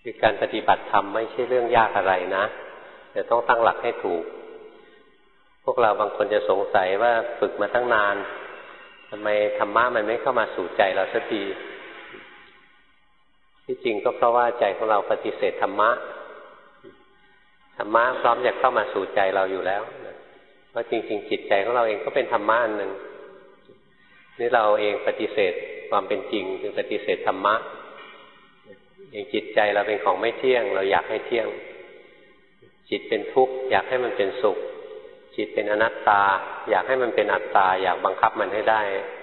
คือการปฏิบัติธรรมไม่ใช่เรื่องยากอะไรนะแต่ต้องตั้งหลักให้ถูกพวกเราบางคนจะสงสัยว่าฝึกมาตั้งนานทำไมธรรมะมันไม่เข้ามาสู่ใจเราสักทีที่จริงก็เพราะว่าใจของเราปฏิเสธธรรมะธรรมะพร้อมจะเข้ามาสู่ใจเราอยู่แล้วเพราะจริงๆจิตใจของเราเองก็เป็นธรรมะอันหนึ่งนี่เราเองปฏิเสธความเป็นจริงคือปฏิเสธธรรมะอย่างจิตใจเราเป็นของไม่เที่ยงเราอยากให้เที่ยงจิตเป็นทุกข์อยากให้มันเป็นสุขจิตเป็นอนัตตาอยากให้มันเป็นอัตตาอยากบังคับมันให้ได้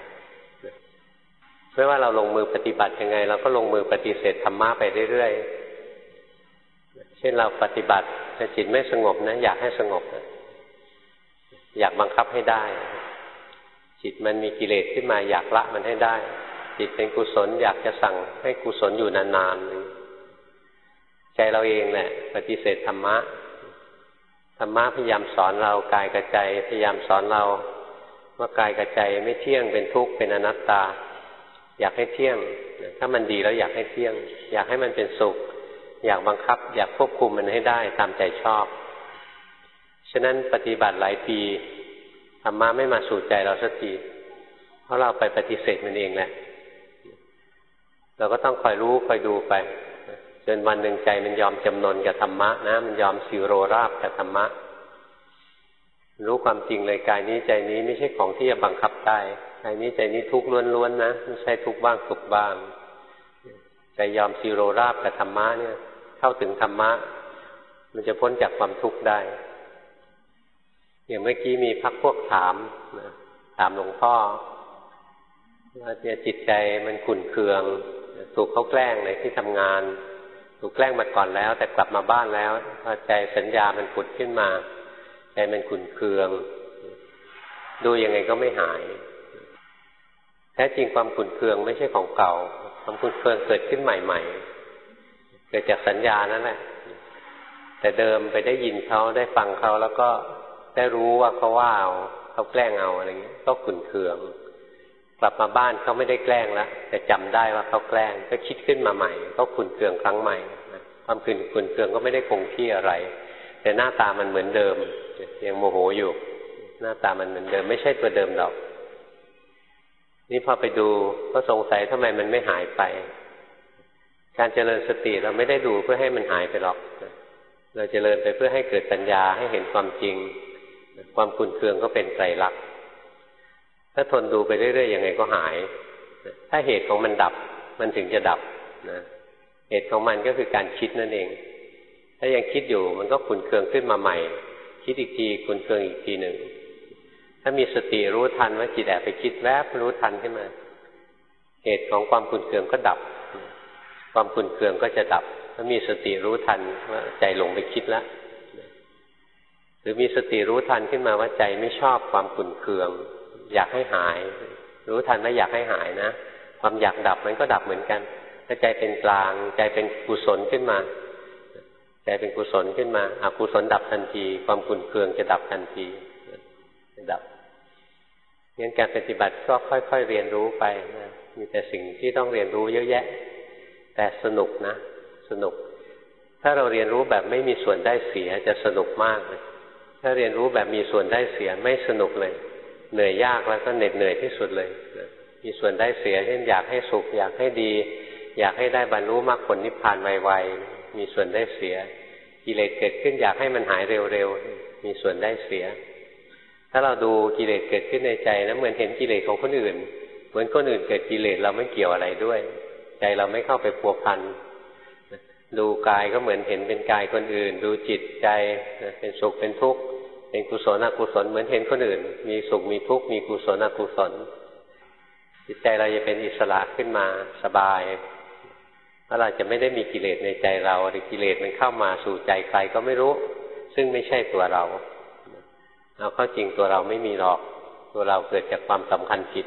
ไม่ว่าเราลงมือปฏิบัติยังไงเราก็ลงมือปฏิเสธธรรมะไปเรื่อยๆเช่นเราปฏิบัติแต่จิตไม่สงบนะอยากให้สงบนะอยากบังคับให้ได้จิตมันมีกิเลสขึ้นมาอยากละมันให้ได้จิตเป็นกุศลอยากจะสั่งให้กุศลอยู่นานๆใจเราเองแหละปฏิเสธธรรมะธรรมะพยายามสอนเรากายกับใจพยายามสอนเราว่ากายกับใจไม่เที่ยงเป็นทุกข์เป็นอนัตตาอยากให้เที่ยงถ้ามันดีแล้วอยากให้เที่ยงอยากให้มันเป็นสุขอยากบังคับอยากควบคุมมันให้ได้ตามใจชอบฉะนั้นปฏิบัติหลายปีธรรมะไม่มาสู่ใจเราสักทีเพราะเราไปปฏิเสธมันเองแหละเราก็ต้องคอยรู้คอยดูไปจนวันหนึ่งใจมันยอมจำนนกับธรรมะนะมันยอมสิโรราบกับธรรมะรู้ความจริงเลยกายนี้ใจนี้ไม่ใช่ของที่จะบังคับได้กายนี้ใจนี้ทุกข์ล้วนๆนะไม่ใช่ทุกข์บ้างสุขบ้างใจยอมสิโรราบกับธรรมะเนี่ยเข้าถึงธรรมะมันจะพ้นจากความทุกข์ได้อย่างเมื่อกี้มีพรรคพวกถามหลวงพ่อว่าเนี่ยจิตใจมันขุ่นเคืองถูกเขาแกล้งในที่ทำงานถูกแกล้งมาก่อนแล้วแต่กลับมาบ้านแล้วพอใจสัญญามันผุดขึ้นมาใจมันขุ่นเคืองดูยังไงก็ไม่หายแท้จริงความขุ่นเคืองไม่ใช่ของเก่าความขุ่นเคืองเกิดขึ้นใหม่ๆเกิดจากสัญญานั่นแหละแต่เดิมไปได้ยินเขาได้ฟังเขาแล้วก็ได้รู้ว่าเขาว่าเขาแกล้งเอาอะไรเงี้ยก็ขุ่นเคืองกลับมาบ้านเขาไม่ได้แกล้งแล้วแต่จำได้ว่าเขาแกล้งก็คิดขึ้นมาใหม่ก็ขุ่นเคืองครั้งใหม่ความขุ่นเคืองก็ไม่ได้คงที่อะไรแต่หน้าตามันเหมือนเดิมยังโมโหอยู่หน้าตามันเหมือนเดิมไม่ใช่ตัวเดิมหรอกนี่พอไปดูก็สงสัยทำไมมันไม่หายไปการเจริญสติเราไม่ได้ดูเพื่อให้มันหายไปหรอกเราเจริญไปเพื่อให้เกิดปัญญาให้เห็นความจริงความขุ่นเคืองก็เป็นไตรลักษณ์ถ้าทนดูไปเรื่อยๆยังไงก็หายถ้าเหตุของมันดับมันถึงจะดับนะเหตุของมันก็คือการคิดนั่นเองถ้ายังคิดอยู่มันก็ขุ่นเคืองขึ้นมาใหม่คิดอีกทีขุ่นเคืองอีกทีหนึ่งถ้ามีสติรู้ทันว่าจิตแอบไปคิดแวบรู้ทันขึ้นมาเหตุของความขุ่นเคืองก็ดับความขุ่นเคืองก็จะดับถ้ามีสติรู้ทันว่าใจหลงไปคิดแล้วหรือมีสติรู้ทันขึ้นมาว่าใจไม่ชอบความขุ่นเคืองอยากให้หายรู้ทันว่าอยากให้หายนะความอยากดับมันก็ดับเหมือนกันถ้าใจเป็นกลางใจเป็นกุศลขึ้นมาใจเป็นกุศลขึ้นมาอกุศลดับทันทีความขุ่นเคืองจะดับทันทีจะดับงั้นการปฏิบัติก็ค่อยๆเรียนรู้ไปนะมีแต่สิ่งที่ต้องเรียนรู้เยอะแยะแต่สนุกนะสนุกถ้าเราเรียนรู้แบบไม่มีส่วนได้เสียจะสนุกมากเลยถ้าเรียนรู้แบบมีส่วนได้เสียไม่สนุกเลยเหนื่อยยากแล้วก็เหน็ดเหนื่อยที่สุดเลยมีส่วนได้เสียเช่นอยากให้สุขอยากให้ดีอยากให้ได้บรรลุมรรคผลนิพพานไวๆมีส่วนได้เสียกิเลสเกิดขึ้นอยากให้มันหายเร็วๆมีส่วนได้เสียถ้าเราดูกิเลสเกิดขึ้นในใจนะเหมือนเห็นกิเลสของคนอื่นเหมือนคนอื่นเกิดกิเลสเราไม่เกี่ยวอะไรด้วยใจเราไม่เข้าไปพัวพันดูกายก็เหมือนเห็นเป็นกายคนอื่นดูจิตใจเป็นสุขเป็นทุกข์เป็นกุศลอกุศลเหมือนเห็นคนอื่นมีสุขมีทุกข์มีกุศลอกุศลจิตใจเราจะเป็นอิสระขึ้นมาสบายเพราะเราจะไม่ได้มีกิเลสในใจเราหรือกิเลสมันเข้ามาสู่ใจใครก็ไม่รู้ซึ่งไม่ใช่ตัวเราเอาเข้าจริงตัวเราไม่มีหรอกตัวเราเกิดจากความสำคัญผิด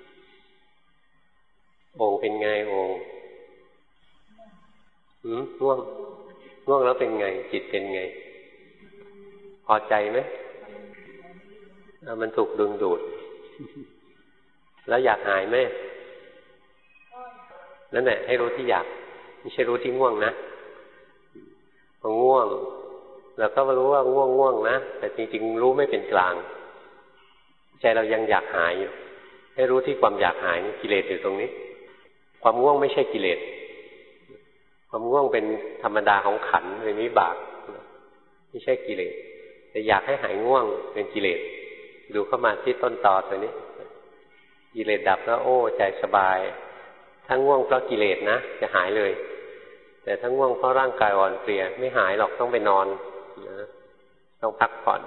องค์เป็นไงองค์ง่วงแล้วเป็นไงจิตเป็นไงพอใจไหมมันถูกดึงดูดแล้วอยากหายไหมนั่นแหละให้รู้ที่อยากไม่ใช่รู้ที่ง่วงนะพอง่วงเราก็รู้ว่าง่วงนะแต่จริงๆรู้ไม่เป็นกลางใจเรายังอยากหายอยู่ให้รู้ที่ความอยากหายนี่กิเลสอยู่ตรงนี้ความง่วงไม่ใช่กิเลสความง่วงเป็นธรรมดาของขันธ์เป็นวิบากไม่ใช่กิเลสแต่อยากให้หายง่วงเป็นกิเลสดูเข้ามาที่ต้นตอตัวนี้กิเลสดับแล้วโอ้ใจสบายถ้าง่วงเพราะกิเลสนะจะหายเลยแต่ถ้าง่วงเพราะร่างกายอ่อนเพลียไม่หายหรอกต้องไปนอนนะต้องพักผ่อน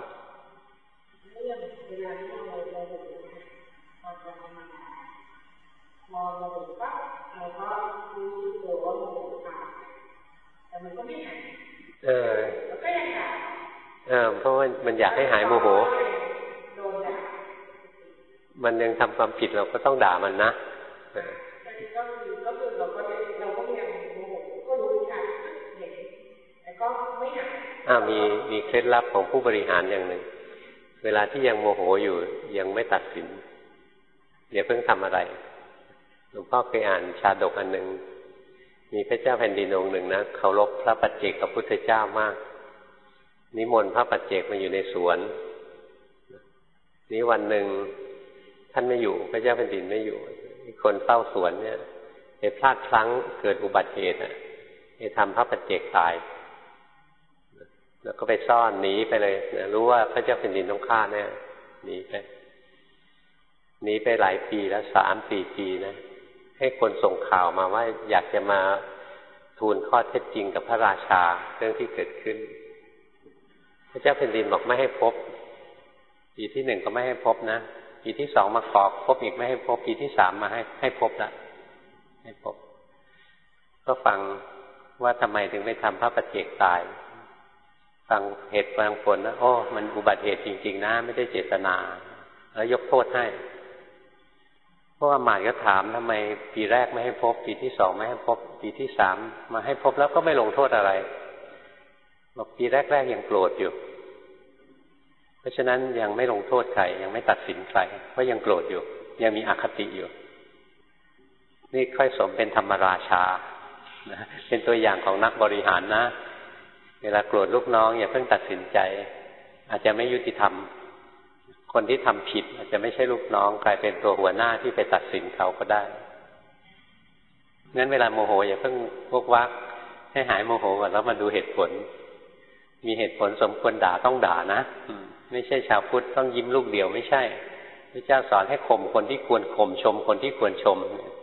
พอเราดูปั๊บเราก็รู้ตัวว่าโมโหขาดแต่มันก็ไม่หายแล้วก็ยังด่าเพราะว่ามันอยากให้หายโมโหโดนด่ามันยังทำความผิดเราก็ต้องด่ามันนะก็คือเราก็ยังโมโหก็รู้ค่ะเห็นแต่ก็ไม่หายมีเคล็ดลับของผู้บริหารอย่างหนึ่งเวลาที่ยังโมโหอยู่ยังไม่ตัดสินอย่าเพิ่งทำอะไรหลวงพ่อเคยอ่านชาดกอันหนึ่งมีพระเจ้าแผ่นดินองค์หนึ่งนะเคารพพระปัจเจกพุทธเจ้ามากนิมนต์พระปัจเจกมาอยู่ในสวนนี้วันหนึ่งท่านไม่อยู่พระเจ้าแผ่นดินไม่อยู่คนเฝ้าสวนเนี่ยไปพลาดพลั้งเกิดอุบัติเหตุไปทำพระปัจเจกตายแล้วก็ไปซ่อนหนีไปเลยนะรู้ว่าพระเจ้าแผ่นดินต้องฆ่าแน่หนีไปหลายปีแล้ว3-4 ปีนะให้คนส่งข่าวมาว่าอยากจะมาทูลข้อเท็จจริงกับพระราชาเรื่องที่เกิดขึ้นพระเจ้าแผ่นดินบอกไม่ให้พบปีที่1ก็ไม่ให้พบนะปีที่2มาขอพบอีกไม่ให้พบปีที่3มาให้พบละให้พบก็ฟังว่าทำไมถึงไปทำพระปัจเจกตายฟังเหตุฟังผลนะมันอุบัติเหตุจริงๆนะไม่ได้เจตนาแล้วยกโทษให้เพราะว่าหมาดก็ถามทำไมปีแรกไม่ให้พบปีที่2ไม่ให้พบปีที่3มาให้พบแล้วก็ไม่ลงโทษอะไรบอกปีแรกๆยังโกรธอยู่เพราะฉะนั้นยังไม่ลงโทษใครยังไม่ตัดสินใครเพราะยังโกรธอยู่ยังมีอคติอยู่นี่ค่อยสมเป็นธรรมราชานะเป็นตัวอย่างของนักบริหารนะเวลาโกรธลูกน้องอย่าเพิ่งตัดสินใจอาจจะไม่ยุติธรรมคนที่ทำผิดอาจจะไม่ใช่ลูกน้องกลายเป็นตัวหัวหน้าที่ไปตัดสินเขาก็ได้งั้นเวลาโมโหอย่าเพิ่งวกวักให้หายโมโหก่อนแล้วมาดูเหตุผลมีเหตุผลสมควรด่าต้องด่านะไม่ใช่ชาวพุทธต้องยิ้มลูกเดียวไม่ใช่พระเจ้าสอนให้ข่มคนที่ควรข่มชมคนที่ควรชม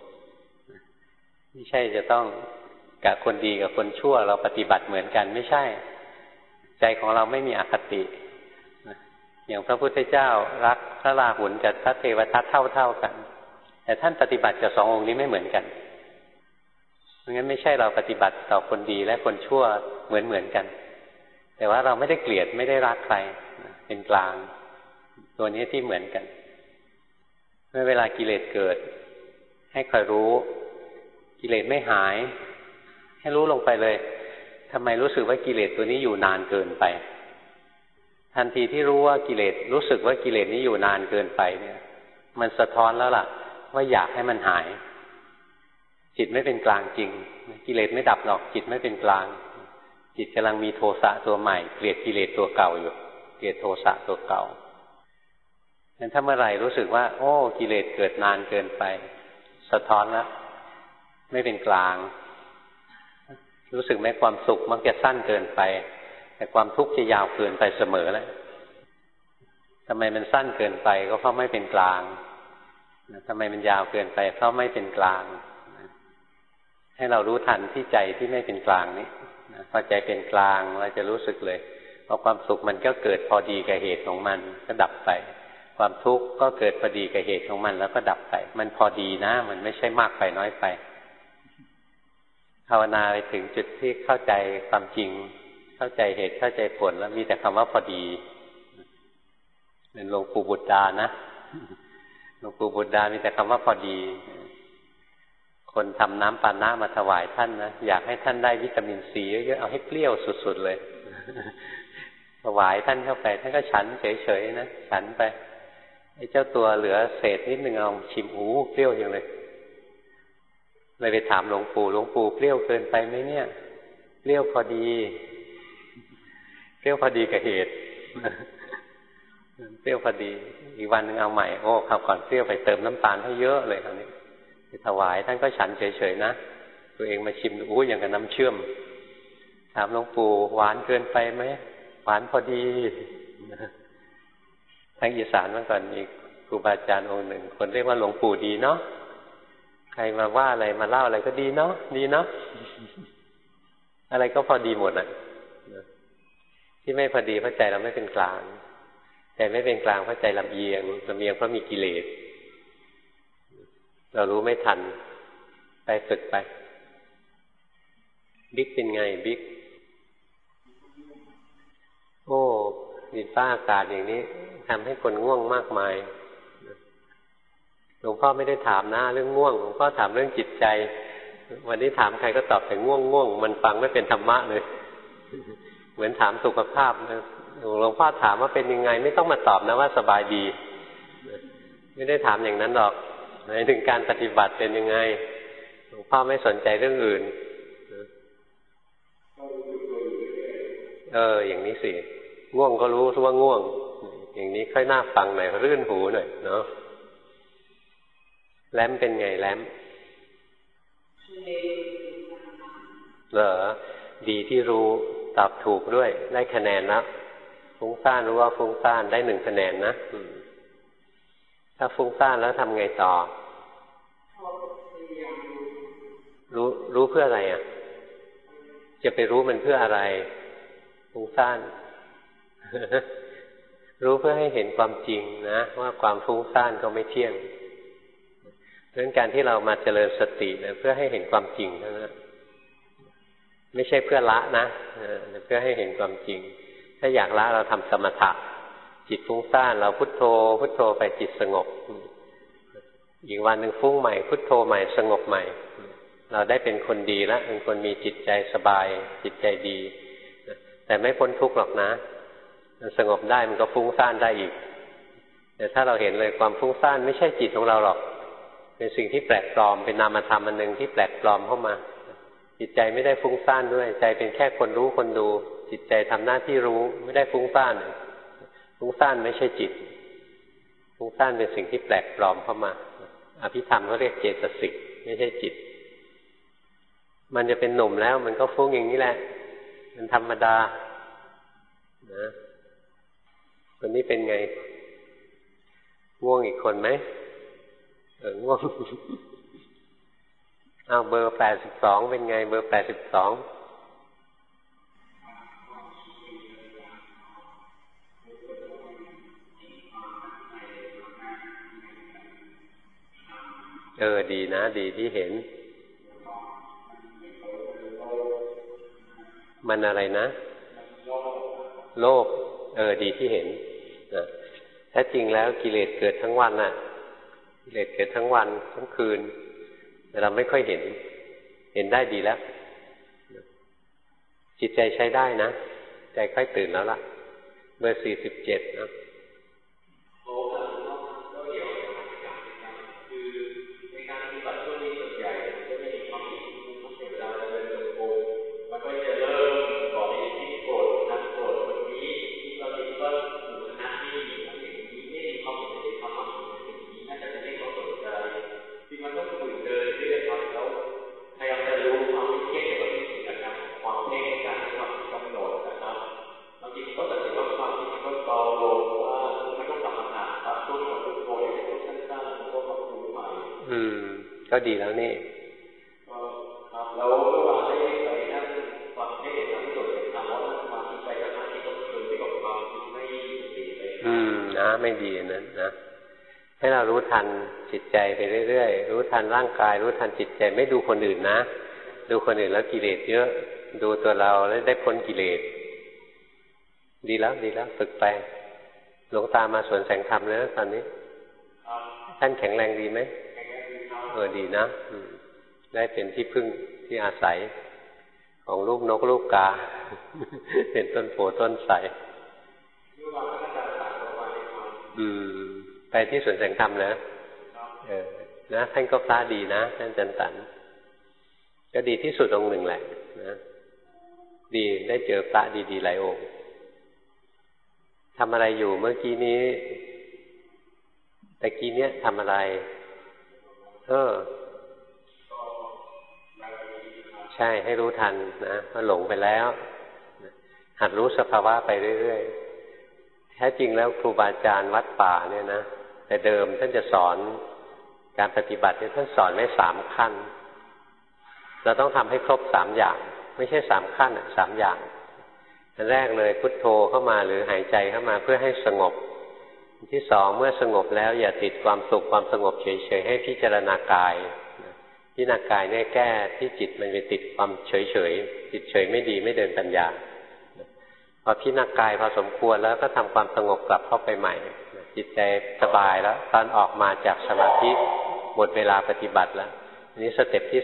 ไม่ใช่จะต้องกับคนดีกับคนชั่วเราปฏิบัติเหมือนกันไม่ใช่ใจของเราไม่มีอคติอย่างพระพุทธเจ้ารักพระราหุลกับพระเทวทัตเท่ากันแต่ท่านปฏิบัติกับ2 องค์นี้ไม่เหมือนกันเพราะงั้นไม่ใช่เราปฏิบัติต่อคนดีและคนชั่วเหมือนกันแต่ว่าเราไม่ได้เกลียดไม่ได้รักใครเป็นกลางตัวนี้ที่เหมือนกันเมื่อเวลากิเลสเกิดให้คอยรู้กิเลสไม่หายให้รู้ลงไปเลยทำไมรู้สึกว่ากิเลสตัวนี้อยู่นานเกินไปทันทีที่รู้ว่ากิเลสรู้สึกว่ากิเลสนี้อยู่นานเกินไปเนี่ยมันสะท้อนแล้วล่ะว่าอยากให้มันหายจิตไม่เป็นกลางจริงกิเลสไม่ดับหรอกจิตไม่เป็นกลางจิตกำลังมีโทสะตัวใหม่เกลียดกิเลสตัวเก่าอยู่เกลียดโทสะตัวเก่างั้นถ้าเมื่อไหร่รู้สึกว่ากิเลสเกิดนานเกินไปสะท้อนแล้วไม่เป็นกลางรู้สึกไหมความสุขมักจะสั้นเกินไปแต่ความทุกข์จะยาวเกินไปเสมอแล้วทำไมมันสั้นเกินไปก็เพราะไม่เป็นกลางทำไมมันยาวเกินไปเพราะไม่เป็นกลางให้เรารู้ทันที่ใจที่ไม่เป็นกลางนี้พอใจเป็นกลางเราจะรู้สึกเลยพอความสุขมันก็เกิดพอดีกับเหตุของมันก็ดับไปความทุกข์ก็เกิดพอดีกับเหตุของมันแล้วก็ดับไปมันพอดีนะมันไม่ใช่มากไปน้อยไปภาวนาไปถึงจุดที่เข้าใจความจริงเข้าใจเหตุเข้าใจผลแล้วมีแต่คำว่าพอดีเป็นหลวงปู่บุตรดานะหลวงปู่บุตรดามีแต่คำว่าพอดีคนทำน้ำปานะมาถวายท่านนะอยากให้ท่านได้วิตามินซีเยอะๆเอาให้เปรี้ยวสุดๆเลยถวายท่านเข้าไปท่านก็ฉันเฉยๆนะฉันไปไอ้เจ้าตัวเหลือเศษนิดนึงเอาชิมเปรี้ยวอย่างเลยไปถามหลวงปู่เปรี้ยวเกินไปไหมเนี่ยเปรี้ยวพอดีรี้ยวพอดีกับเหตุเปรี้ยวพอดีอีกวันนึงเอาใหม่โอ้คราวก่อนเปรี้ยวไปเติมน้ำตาลให้เยอะเลยคราวนี้ไปถวายท่านก็ฉันเฉยๆนะตัวเองมาชิมดูอู้อย่างกับน้ำเชื่อมถามหลวงปู่หวานเกินไปไหมหวานพอดีทางอีสานเมื่อก่อนมีครูบาอาจารย์องค์หนึ่งคนเรียกว่าหลวงปู่ดีเนาะใครมาว่าอะไรมาเล่าอะไรก็ดีเนาะดีเนาะอะไรก็พอดีหมดอ่ะที่ไม่พอดีเพราะใจเราไม่เป็นกลางใจไม่เป็นกลางเพราะใจลำเอียงเพราะมีกิเลสเรารู้ไม่ทันไปฝึกไปบิ๊กเป็นไงบิ๊กโอ้ดินฟ้าอากาศอย่างนี้ทำให้คนง่วงมากมายหลวงพ่อไม่ได้ถามนะเรื่องง่วงหลวงพ่อถามเรื่องจิตใจวันนี้ถามใครก็ตอบแต่ง่วงมันฟังไม่เป็นธรรมะเลยเหมือนถามสุขภาพหลวงพ่อถามว่าเป็นยังไงไม่ต้องมาตอบนะว่าสบายดีไม่ได้ถามอย่างนั้นหรอกหมายถึงการปฏิบัติเป็นยังไงหลวงพ่อไม่สนใจเรื่องอื่นอย่างนี้สิง่วงก็รู้ว่าง่วงอย่างนี้ค่อยน่าฟังหน่อยรื่นหูหน่อยเนาะแล้มเป็นไงแล้มเหรอดีที่รู้ตอบถูกด้วยได้คะแนนแล้วฟุ้งซ่านรู้ว่าฟุ้งซ่านได้1 คะแนนนะถ้าฟุ้งซ่านแล้วทำไงต่อรู้เพื่ออะไรอ่ะจะไปรู้มันเพื่ออะไรฟุ้งซ่านรู้เพื่อให้เห็นความจริงนะว่าความฟุ้งซ่านก็ไม่เที่ยงเพราะฉะนั้นการที่เรามาเจริญสติเพื่อให้เห็นความจริงเท่านั้นไม่ใช่เพื่อละนะเพื่อให้เห็นความจริงถ้าอยากละเราทำสมถะจิตฟุ้งซ่านเราพุทโธพุทโธไปจิตสงบอีกวันหนึ่งฟุ้งใหม่พุทโธใหม่สงบใหม่เราได้เป็นคนดีแล้วเป็นคนมีจิตใจสบายจิตใจดีแต่ไม่พ้นทุกข์หรอกนะมันสงบได้มันก็ฟุ้งซ่านได้อีกแต่ถ้าเราเห็นเลยความฟุ้งซ่านไม่ใช่จิตของเราหรอกเป็นสิ่งที่แปลกปลอมเป็นนามธรรมอันหนึ่งที่แปลกปลอมเข้ามาจิตใจไม่ได้ฟุ้งซ่านด้วยใจเป็นแค่คนรู้คนดูจิตใจทำหน้าที่รู้ไม่ได้ฟุ้งซ่านฟุ้งซ่านไม่ใช่จิตฟุ้งซ่านเป็นสิ่งที่แปลกปลอมเข้ามาอภิธรรมเขาเรียกเจตสิกไม่ใช่จิตมันจะเป็นหนุ่มแล้วมันก็ฟุ้งอย่างนี้แหละมันธรรมดานะคนนี้เป็นไงง่วงอีกคนไหมง่วงเอาเบอร์82เป็นไงเบอร์82ดีนะดีที่เห็นมันอะไรนะโลภดีที่เห็นแท้จริงแล้วกิเลสเกิดทั้งวันน่ะกิเลสเกิดทั้งวันทั้งคืนแต่เราไม่ค่อยเห็นได้ดีแล้วจิตใจใช้ได้นะใจค่อยตื่นแล้วล่ะเบอร์47นะก็ดีแล้วนี่แล้วระหว่างได้ไปนั่งฟังเทศน์ทั้งหมดถามว่าสมาธิไปสมาธิก็คือที่บอกความคิดไม่ดีเลยนะไม่ดีนั้นนะให้เรารู้ทันจิตใจไปเรื่อยๆรู้ทันร่างกายรู้ทันจิตใจไม่ดูคนอื่นนะดูคนอื่นแล้วกิเลสเยอะดูตัวเราแล้วได้พ้นกิเลสดีแล้วฝึกไปหลวงตามาสวนแสงธรรมเลยนะตอนนี้ท่านแข็งแรงดีไหมดีนะได้เป็นที่พึ่งที่อาศัยของลูกนกลูกกาเป็นต้นโพต้นไทรไปที่สวนแสงธรรมนะนะท่านก็พระดีนะท่านจันตันก็ดีที่สุดองค์หนึ่งแหละนะดีได้เจอพระดีๆหลายองค์ทำอะไรอยู่เมื่อกี้นี้แต่กี้เนี้ยทำอะไรใช่ให้รู้ทันนะว่าหลงไปแล้วหัดรู้สภาวะไปเรื่อยๆแท้จริงแล้วครูบาอาจารย์วัดป่าเนี่ยนะแต่เดิมท่านจะสอนการปฏิบัติเนี่ยท่านสอนไว้3 ขั้นเราต้องทำให้ครบ3 อย่างไม่ใช่3 ขั้น3 อย่างอันแรกเลยพุทโธเข้ามาหรือหายใจเข้ามาเพื่อให้สงบอันที่2เมื่อสงบแล้วอย่าติดความสุขความสงบเฉยๆให้พิจารณากายพิจารณากายเนี่ยแก้ที่จิตมันไปติดความเฉยๆจิตเฉยไม่ดีไม่เดินปัญญาพอพิจารณากายพอสมควรแล้วก็ทำความสงบกลับเข้าไปใหม่จิตใจสบายแล้วตอนออกมาจากสมาธิหมดเวลาปฏิบัติแล้วอันนี้สเต็ปที่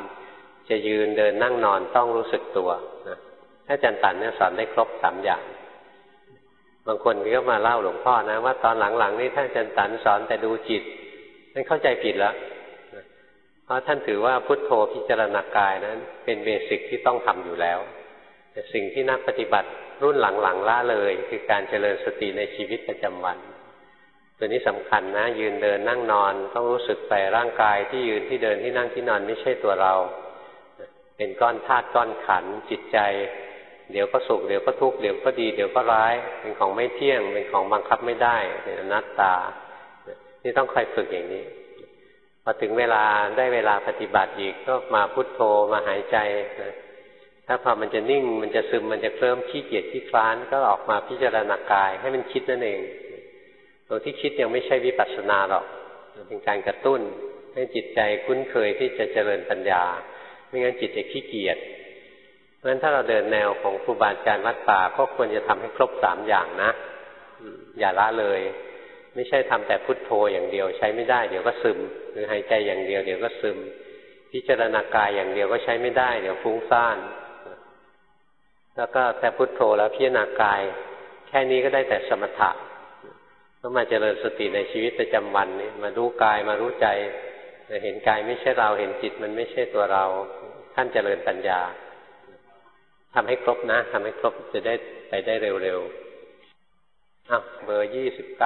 3จะยืนเดินนั่งนอนต้องรู้สึกตัวนะถ้าอาจารย์ตันเนี่ยสอนได้ครบ3 อย่างบางคนก็มาเล่าหลวงพ่อนะว่าตอนหลังๆนี่ท่านอาจารย์ตันสอนแต่ดูจิตท่านเข้าใจผิดแล้วเพราะท่านถือว่าพุทโธพิจารณากายนั้นเป็นเบสิกที่ต้องทำอยู่แล้วแต่สิ่งที่นักปฏิบัติรุ่นหลังๆละเลยคือการเจริญสติในชีวิตประจำวันตัวนี้สำคัญนะยืนเดินนั่งนอนต้องรู้สึกไปร่างกายที่ยืนที่เดินที่นั่งที่นอนไม่ใช่ตัวเราเป็นก้อนธาตุก้อนขันธ์จิตใจเดี๋ยวก็สุขเดี๋ยวก็ทุกข์เดี๋ยวก็ดีเดี๋ยวก็ร้ายเป็นของไม่เที่ยงเป็นของบังคับไม่ได้เป็นอนัตตานี่ต้องคอยฝึกอย่างนี้พอถึงเวลาได้เวลาปฏิบัติอีกก็มาพุทโธมาหายใจถ้าพอมันจะนิ่งมันจะซึมมันจะเคลิ้มขี้เกียจขี้คลานก็ออกมาพิจารณากายให้มันคิดนั่นเองตัวที่คิดยังไม่ใช่วิปัสสนาหรอกเป็นการกระตุ้นให้จิตใจคุ้นเคยที่จะเจริญปัญญาไม่งั้นจิตจะขี้เกียจเพราะฉะนั้นถ้าเราเดินแนวของครูบาอาจารย์วัดป่าก็ควรจะทำให้ครบ3 อย่างนะอย่าละเลยไม่ใช่ทำแต่พุทโธอย่างเดียวใช้ไม่ได้เดี๋ยวก็ซึมหรือหายใจอย่างเดียวเดี๋ยวก็ซึมพิจารณากายอย่างเดียวก็ใช้ไม่ได้เดี๋ยวฟุ้งซ่านแล้วก็แต่พุทโธแล้วพิจารณากายแค่นี้ก็ได้แต่สมถะต้องมาเจริญสติในชีวิตประจำวันนี้มารู้กายมารู้ใจเห็นกายไม่ใช่เราเห็นจิตมันไม่ใช่ตัวเราท่านเจริญปัญญาทำให้ครบนะทำให้ครบจะได้ไปได้เร็วๆเบอร์29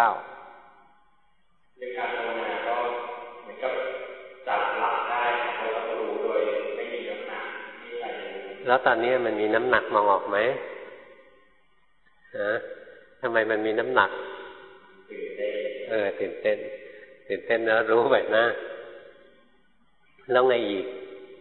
ในการภาวนาก็เหมือนกับจับหลักได้แล้วก็รู้โดยไม่มีน้ำหนักไม่อะไรแล้วตอนนี้มันมีน้ำหนักมองออกไหมทำไมมันมีน้ำหนักตื่นเต้นแล้วรู้แบบนะแล้วไงอีก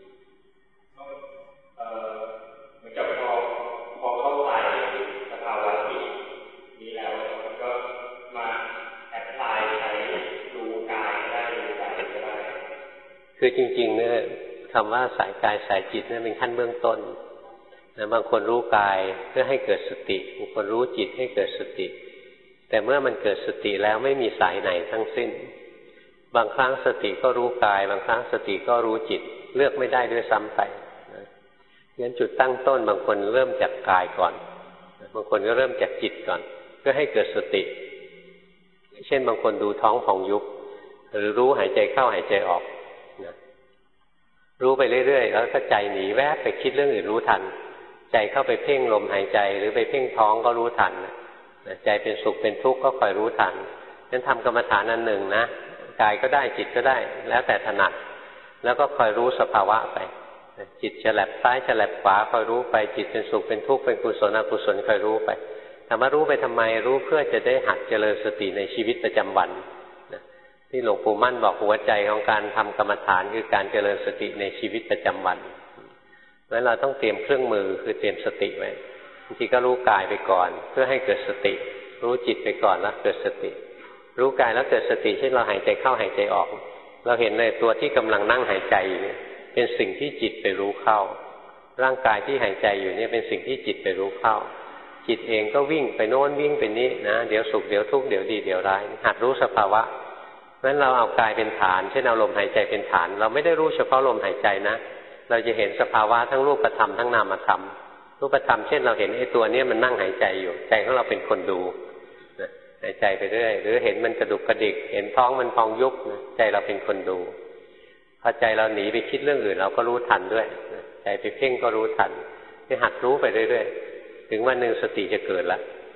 เหมือนกับพอเข้าใจสภาวะจิตนี้แล้วมันก็มาแอพพลายใช้รู้กายได้รู้ใจก็ได้คือจริงๆเนี่ยคำว่าสายกายสายจิตเนี่ยเป็นขั้นเบื้องต้นนะบางคนรู้กายเพื่อให้เกิดสติบางคนรู้จิตให้เกิดสติแต่เมื่อมันเกิดสติแล้วไม่มีสายไหนทั้งสิ้นบางครั้งสติก็รู้กายบางครั้งสติก็รู้จิตเลือกไม่ได้ด้วยซ้ำไปงั้นจุดตั้งต้นบางคนเริ่มจากกายก่อนบางคนก็เริ่มจากจิตก่อนเพื่อให้เกิดสติเช่นบางคนดูท้องของยุบหรือรู้หายใจเข้าหายใจออกรู้ไปเรื่อยๆแล้วถ้าใจหนีแวบไปคิดเรื่องอื่นรู้ทันใจเข้าไปเพ่งลมหายใจหรือไปเพ่งท้องก็รู้ทันใจเป็นสุขเป็นทุกข์ก็คอยรู้ทันงั้นทำกรรมฐานอันหนึ่งนะกายก็ได้จิตก็ได้แล้วแต่ถนัดแล้วก็คอยรู้สภาวะไปจิตฉลับซ้ายฉลับขวาคอยรู้ไปจิตเป็นสุขเป็นทุกข์เป็นกุศลอกุศลคอยรู้ไปถามว่ารู้ไปทำไมรู้เพื่อจะได้หัดเจริญสติในชีวิตประจำวันที่หลวงปู่มั่นบอกหัวใจของการทำกรรมฐานคือการเจริญสติในชีวิตประจำวันเพราะฉะนั้นเราต้องเตรียมเครื่องมือคือเตรียมสติไว้บางทีก็รู้กายไปก่อนเพื่อให้เกิดสติรู้จิตไปก่อนแล้วเกิดสติรู้กายแล้วเกิดสติเช่นเราหายใจเข้าหายใจออกเราเห็นเลยตัวที่กำลังนั่งหายใจอยู่เนี่ยเป็นสิ่งที่จิตไปรู้เข้าร่างกายที่หายใจอยู่เนี่ยเป็นสิ่งที่จิตไปรู้เข้าจิตเองก็วิ่งไปโน้นวิ่งไปนี้นะเดี๋ยวสุขเดี๋ยวทุกข์เดี๋ยวดีเดี๋ยวร้ายหัดรู้สภาวะเพราะฉะนั้นเราเอากายเป็นฐานเช่นเอาลมหายใจเป็นฐานเราไม่ได้รู้เฉพาะลมหายใจนะเราจะเห็นสภาวะทั้งรูปธรรมทั้งนามธรรมรูปธรรมเช่นเราเห็นไอ้ตัวนี้มันนั่งหายใจอยู่ใจของเราเป็นคนดูหายใจไปเรื่อยหรือเห็นมันกระดุกกระดิกเห็นท้องมันพองยุบใจเราเป็นคนดูพอใจเราหนีไปคิดเรื่องอื่นเราก็รู้ทันด้วยใจไปเพ่งก็รู้ทันให้หัดรู้ไปเรื่อยๆถึงวันหนึ่งสติจะเกิดละ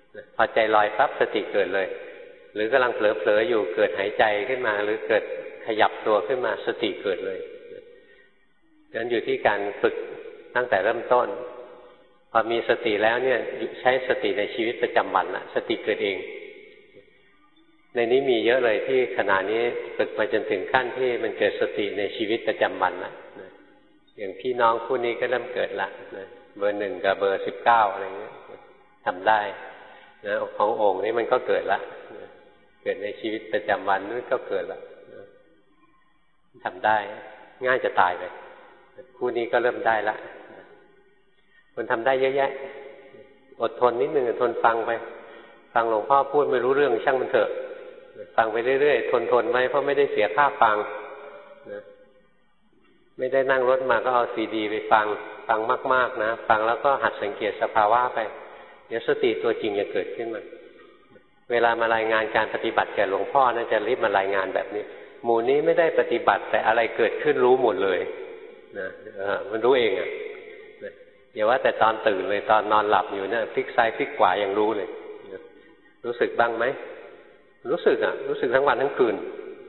พอใจลอยปั๊บสติเกิดเลยหรือกำลังเผลอๆอยู่เกิดหายใจขึ้นมาหรือเกิดขยับตัวขึ้นมาสติเกิดเลยนั้นอยู่ที่การฝึกตั้งแต่เริ่มต้นพอมีสติแล้วเนี่ยใช้สติในชีวิตประจำวันละสติเกิดเองในนี้มีเยอะเลยที่ขณะนี้ฝึกมาจนถึงขั้นที่มันเกิดสติในชีวิตประจำวันละอย่างพี่น้องคู่นี้ก็เริ่มเกิดละเบอร์ 1กับเบอร์ 19อะไรเงี้ยทำได้นะขององค์นี้มันก็เกิดละเกิดในชีวิตประจำวันนู้นก็เกิดละทำได้ง่ายจะตายไปคู่นี้ก็เริ่มได้ละคนทำได้เยอะแยะอดทนนิดนึงทนฟังไปฟังหลวงพ่อพูดไม่รู้เรื่องช่างมันเถอะฟังไปเรื่อยๆทนไว้เพราะไม่ได้เสียค่าฟังนะไม่ได้นั่งรถมาก็เอาซีดีไปฟังมากๆนะฟังแล้วก็หัดสังเกตสภาวะไปเดี๋ยวสติตัวจริงจะเกิดขึ้นมาเวลามารายงานการปฏิบัติแก่หลวงพ่อน่าจะรีบมารายงานแบบนี้หมู่นี้ไม่ได้ปฏิบัติแต่อะไรเกิดขึ้นรู้หมดเลยนะมันรู้เองอ่ะอย่าว่าแต่ตอนตื่นเลยตอนนอนหลับอยู่เนี่ยพลิกซ้ายพลิกขวายังรู้เลยรู้สึกบ้างไหมรู้สึกอ่ะรู้สึกทั้งวันทั้งคืน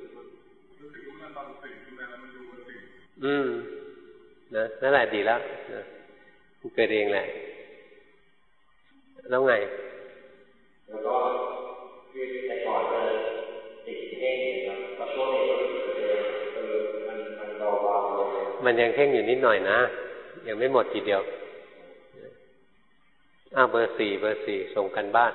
นะนั่นแหละดีแล้วนะเกิดเองแหละแล้วไงแล้วก็คือแต่ก่อนเลยติดเพ่งแล้วช่วงนี้ก็รู้สึกมันเบาๆลงมันยังเพ่งอยู่นิดหน่อยนะยังไม่หมดทีเดียวเบอร์ 4ส่งกันบ้าน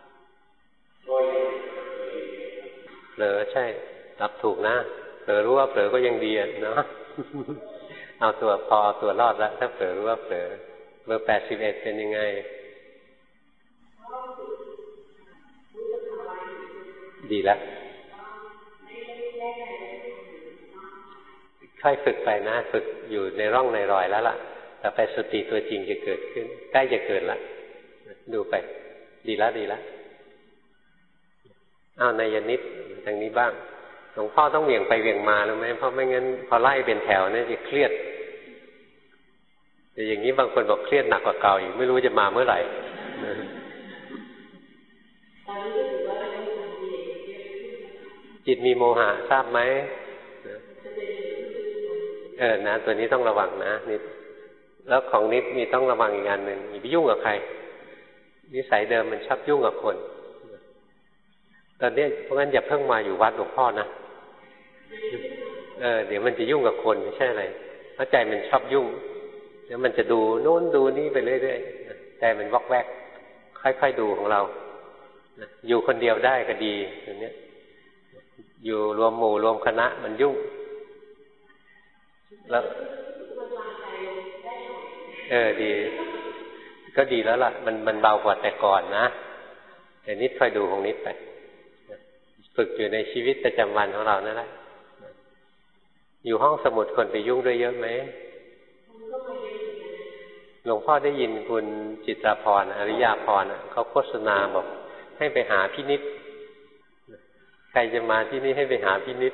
เผลอใช่รับถูกนะเผลอรู้ว่าเผลอก็ยังดีเนาะเอาตัวรอดแล้วถ้าเผลอรู้ว่าเผลอเบอร์ 81เป็นยังไงดีแล้วค่อยฝึกไปนะฝึกอยู่ในร่องในรอยแล้วล่ะต่อไปสติตัวจริงจะเกิดขึ้นใกล้จะเกิดแล้วดูไปดีแล้วนายนิดทางนี้บ้างหลวงพ่อต้องเหวี่ยงไปเหวี่ยงมารู้ไหมเพราะไม่งั้นพอไล่เป็นแถวเนี่ยจะเครียดแต่อย่างนี้บางคนบอกเครียดหนักกว่าเก่าอีกไม่รู้จะมาเมื่อไหร่จิตมีโมหะทราบไหมนะตัวนี้ต้องระวังนะนิดแล้วของนิดมีต้องระวังอีกงานหนึ่งอย่าไปยุ่งกับใครนิสัยเดิมมันชอบยุ่งกับคนตอนนี้เพราะงั้นอย่าเพิ่งมาอยู่วัดหลวงพ่อนะเดี๋ยวมันจะยุ่งกับคนไม่ใช่อะไรเพราะใจมันชอบยุ่งแล้วมันจะดูโน้นดูนี่ไปเรื่อยๆใจมันวอกแวกค่อยๆดูของเราอยู่คนเดียวได้ก็ดีอย่างนี้อยู่รวมหมู่รวมคณะมันยุ่งแล้วดีก็ดีแล้วล่ะมันเบากว่าแต่ก่อนนะแต่นิดค่อยดูของนิดไปฝึกอยู่ในชีวิตประจำวันของเรานั่นแหละอยู่ห้องสมุดคนไปยุ่งด้วยเยอะไหมหลวงพ่อได้ยินคุณจิตราพรอริยาพรเขาโฆษณาบอกให้ไปหาพี่นิดใครจะมาที่นี่ให้ไปหาพี่นิด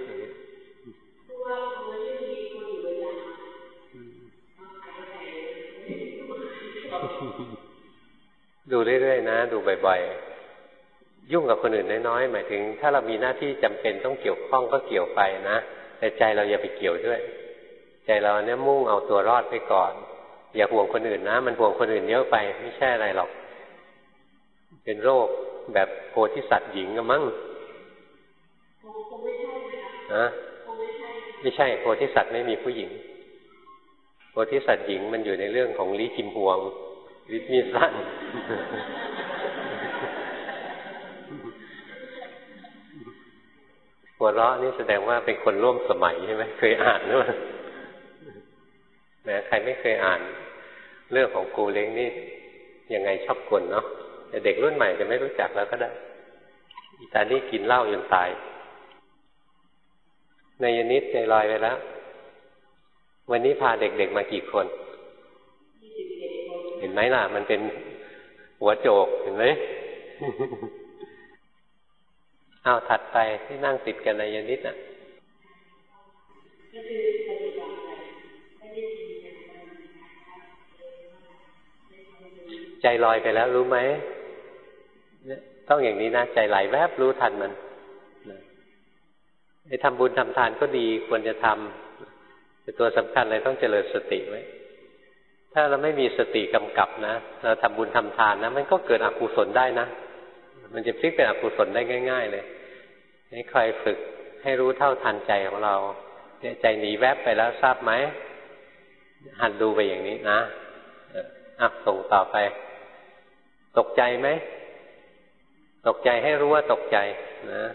ดูเรื่อยๆนะดูบ่อยๆยุ่งกับคนอื่นน้อยๆหมายถึงถ้าเรามีหน้าที่จำเป็นต้องเกี่ยวข้องก็เกี่ยวไปนะแต่ใจเราอย่าไปเกี่ยวด้วยใจเราเนี่ยมุ่งเอาตัวรอดไปก่อนอย่าห่วงคนอื่นนะมันห่วงคนอื่นเยอะไปไม่ใช่อะไรหรอกเป็นโรคแบบโพธิสัตว์หญิงก็มั้งไม่ใช่โพธิสัตว์ไม่มีผู้หญิงโพธิสัตว์หญิงมันอยู่ในเรื่องของลี้จิมฮวงลิ้นมีสั้นหัวเราะนี่แสดงว่าเป็นคนร่วมสมัยใช่ไหมเคยอ่านหรือเปล่าแม้ใครไม่เคยอ่านเรื่องของกูเล้งนี่ยังไงชอบกลเนาะแต่เด็กรุ่นใหม่จะไม่รู้จักแล้วก็ได้อิตาลีกินเหล้าจนตายนายนิดใจลอยไปแล้ววันนี้พาเด็กๆมากี่คนเห็นไหมล่ะมันเป็นหัวโจกเห็นไหมถัดไปที่นั่งติดกันนายนิดใจลอยไปแล้วรู้ไหมต้องอย่างนี้นะใจไหลแวบรู้ทันมันไอ้ทำบุญทำทานก็ดีควรจะทำแต่ตัวสำคัญเลยต้องเจริญสติไว้ถ้าเราไม่มีสติกำกับนะเราทำบุญทำทานนะมันก็เกิดอกุศลได้นะมันจะพลิกเป็นอกุศลได้ง่ายๆเลยให้คอยฝึกให้รู้เท่าทันใจของเราเนี่ยใจหนีแวบไปแล้วทราบไหมหัดดูไปอย่างนี้นะส่งต่อไปตกใจไหมตกใจให้รู้ว่าตกใจนะ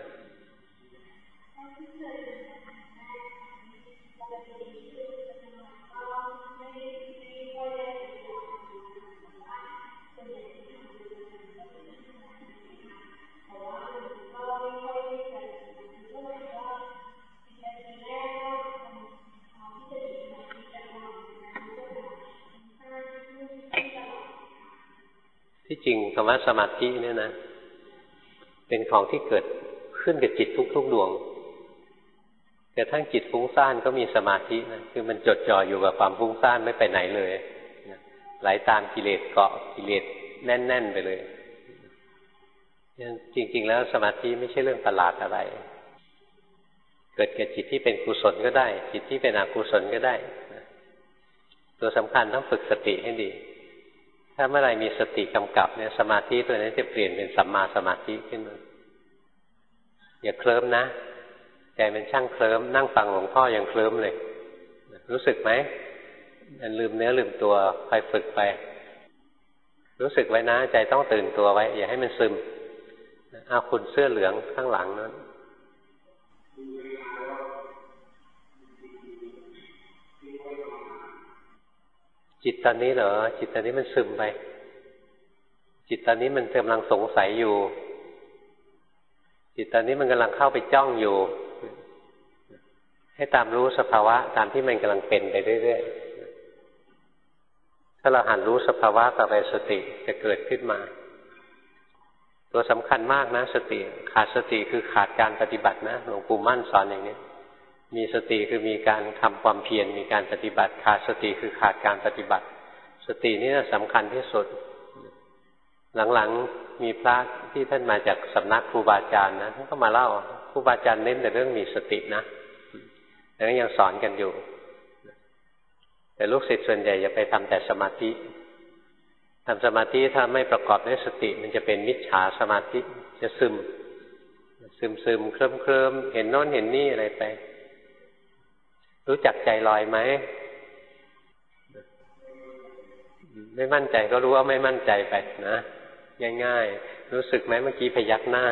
ที่จริงคำว่าสมาธิเนี่ยนะเป็นของที่เกิดขึ้นกับจิตทุกๆดวงแต่ทั้งจิตฟุ้งซ่านก็มีสมาธินะคือมันจดจ่ออยู่กับความฟุ้งซ่านไม่ไปไหนเลยไหลตามกิเลสเกาะกิเลสแน่นๆไปเลยจริงๆแล้วสมาธิไม่ใช่เรื่องประหลาดอะไรเกิดกับจิตที่เป็นกุศลก็ได้จิตที่เป็นอกุศลก็ได้ตัวสำคัญต้องฝึกสติให้ดีถ้าเมื่อไรมีสติกำกับเนี่ยสมาธิตัวนี้จะเปลี่ยนเป็นสัมมาสมาธิขึ้นมาอย่าเคลิ้มนะใจมันช่างเคลิ้มนั่งฟังหลวงพ่อยังเคลิ้มเลยรู้สึกไหมมันลืมเนื้อลืมตัวคอยฝึกไปรู้สึกไว้นะใจต้องตื่นตัวไว้อย่าให้มันซึมเอาคุณเสื้อเหลืองข้างหลังนั้นจิตตอนนี้เหรอจิตตอนนี้มันซึมไปจิตตอนนี้มันกำลังสงสัยอยู่จิตตอนนี้มันกำลังเข้าไปจ้องอยู่ให้ตามรู้สภาวะตามที่มันกำลังเป็นไปเรื่อยๆถ้าเราหันรู้สภาวะต่อไปสติจะเกิดขึ้นมาตัวสำคัญมากนะสติขาดสติคือขาดการปฏิบัตินะหลวงปู่มั่นสอนอย่างนี้มีสติคือมีการทำความเพียรมีการปฏิบัติขาดสติคือขาดการปฏิบัติสตินี่สำคัญที่สุดหลังๆมีพระที่ท่านมาจากสำนักครูบาอาจารย์นะท่านก็มาเล่าครูบาอาจารย์เน้นแต่เรื่องมีสตินะแต่ก็ยังสอนกันอยู่แต่ลูกศิษย์ส่วนใหญ่อย่าไปทำแต่สมาธิทำสมาธิถ้าไม่ประกอบด้วยสติมันจะเป็นมิจฉาสมาธิจะซึมเคลิ้มเห็นโน้นเห็นนี่อะไรไปรู้จักใจลอยไหมไม่มั่นใจก็รู้ว่าไม่มั่นใจไปนะง่ายๆรู้สึกไหมเมื่อกี้พยักหน้า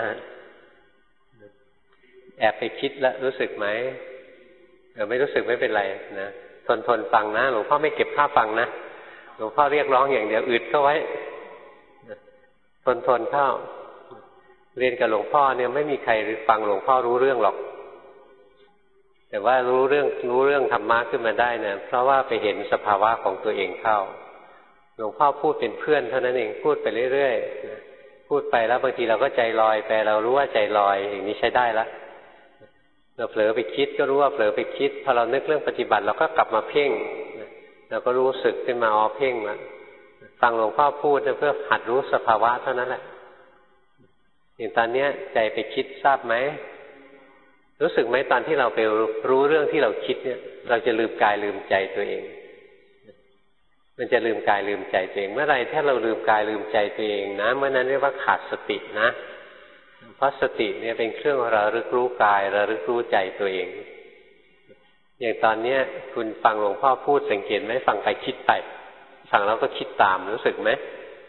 แอบไปคิดแล้วรู้สึกไหมไม่รู้สึกไม่เป็นไรนะทนฟังนะหลวงพ่อไม่เก็บค่าฟังนะหลวงพ่อเรียกร้องอย่างเดียวอึดเข้าไว้ทนเข้าเรียนกับหลวงพ่อเนี่ยไม่มีใครฟังหลวงพ่อรู้เรื่องหรอกแต่ว่ารู้เรื่องธรรมะขึ้นมาได้เนี่ยเพราะว่าไปเห็นสภาวะของตัวเองเข้าหลวงพ่อพูดเป็นเพื่อนเท่านั้นเองพูดไปเรื่อยๆพูดไปแล้วบางทีเราก็ใจลอยไปเรารู้ว่าใจลอยอย่างนี้ใช้ได้ละเราเผลอไปคิดก็รู้ว่าเผลอไปคิดพอเรานึกเรื่องปฏิบัติเราก็กลับมาเพ่งเราก็รู้สึกขึ้นมาเพ่งละฟังหลวงพ่อพูดเพื่อหัดรู้สภาวะเท่านั้นแหละอย่างตอนนี้ใจไปคิดทราบไหมรู้สึกไหมตอนที่เราไปรู้เรื่องที่เราคิดเนี่ยเราจะลืมกายลืมใจตัวเองมันจะลืมกายลืมใจตัวเองเมื่อไรถ้าเราลืมกายลืมใจตัวเองนะเมื่อนั้นเรียกว่าขาดสตินะเพราะสติเนี่ยเป็นเครื่องระลึกรู้กายระลึกรู้ใจตัวเองอย่างตอนนี้คุณฟังหลวงพ่อพูดสังเกตไหมฟังไปคิดไปฟังแล้วก็คิดตามรู้สึกไหม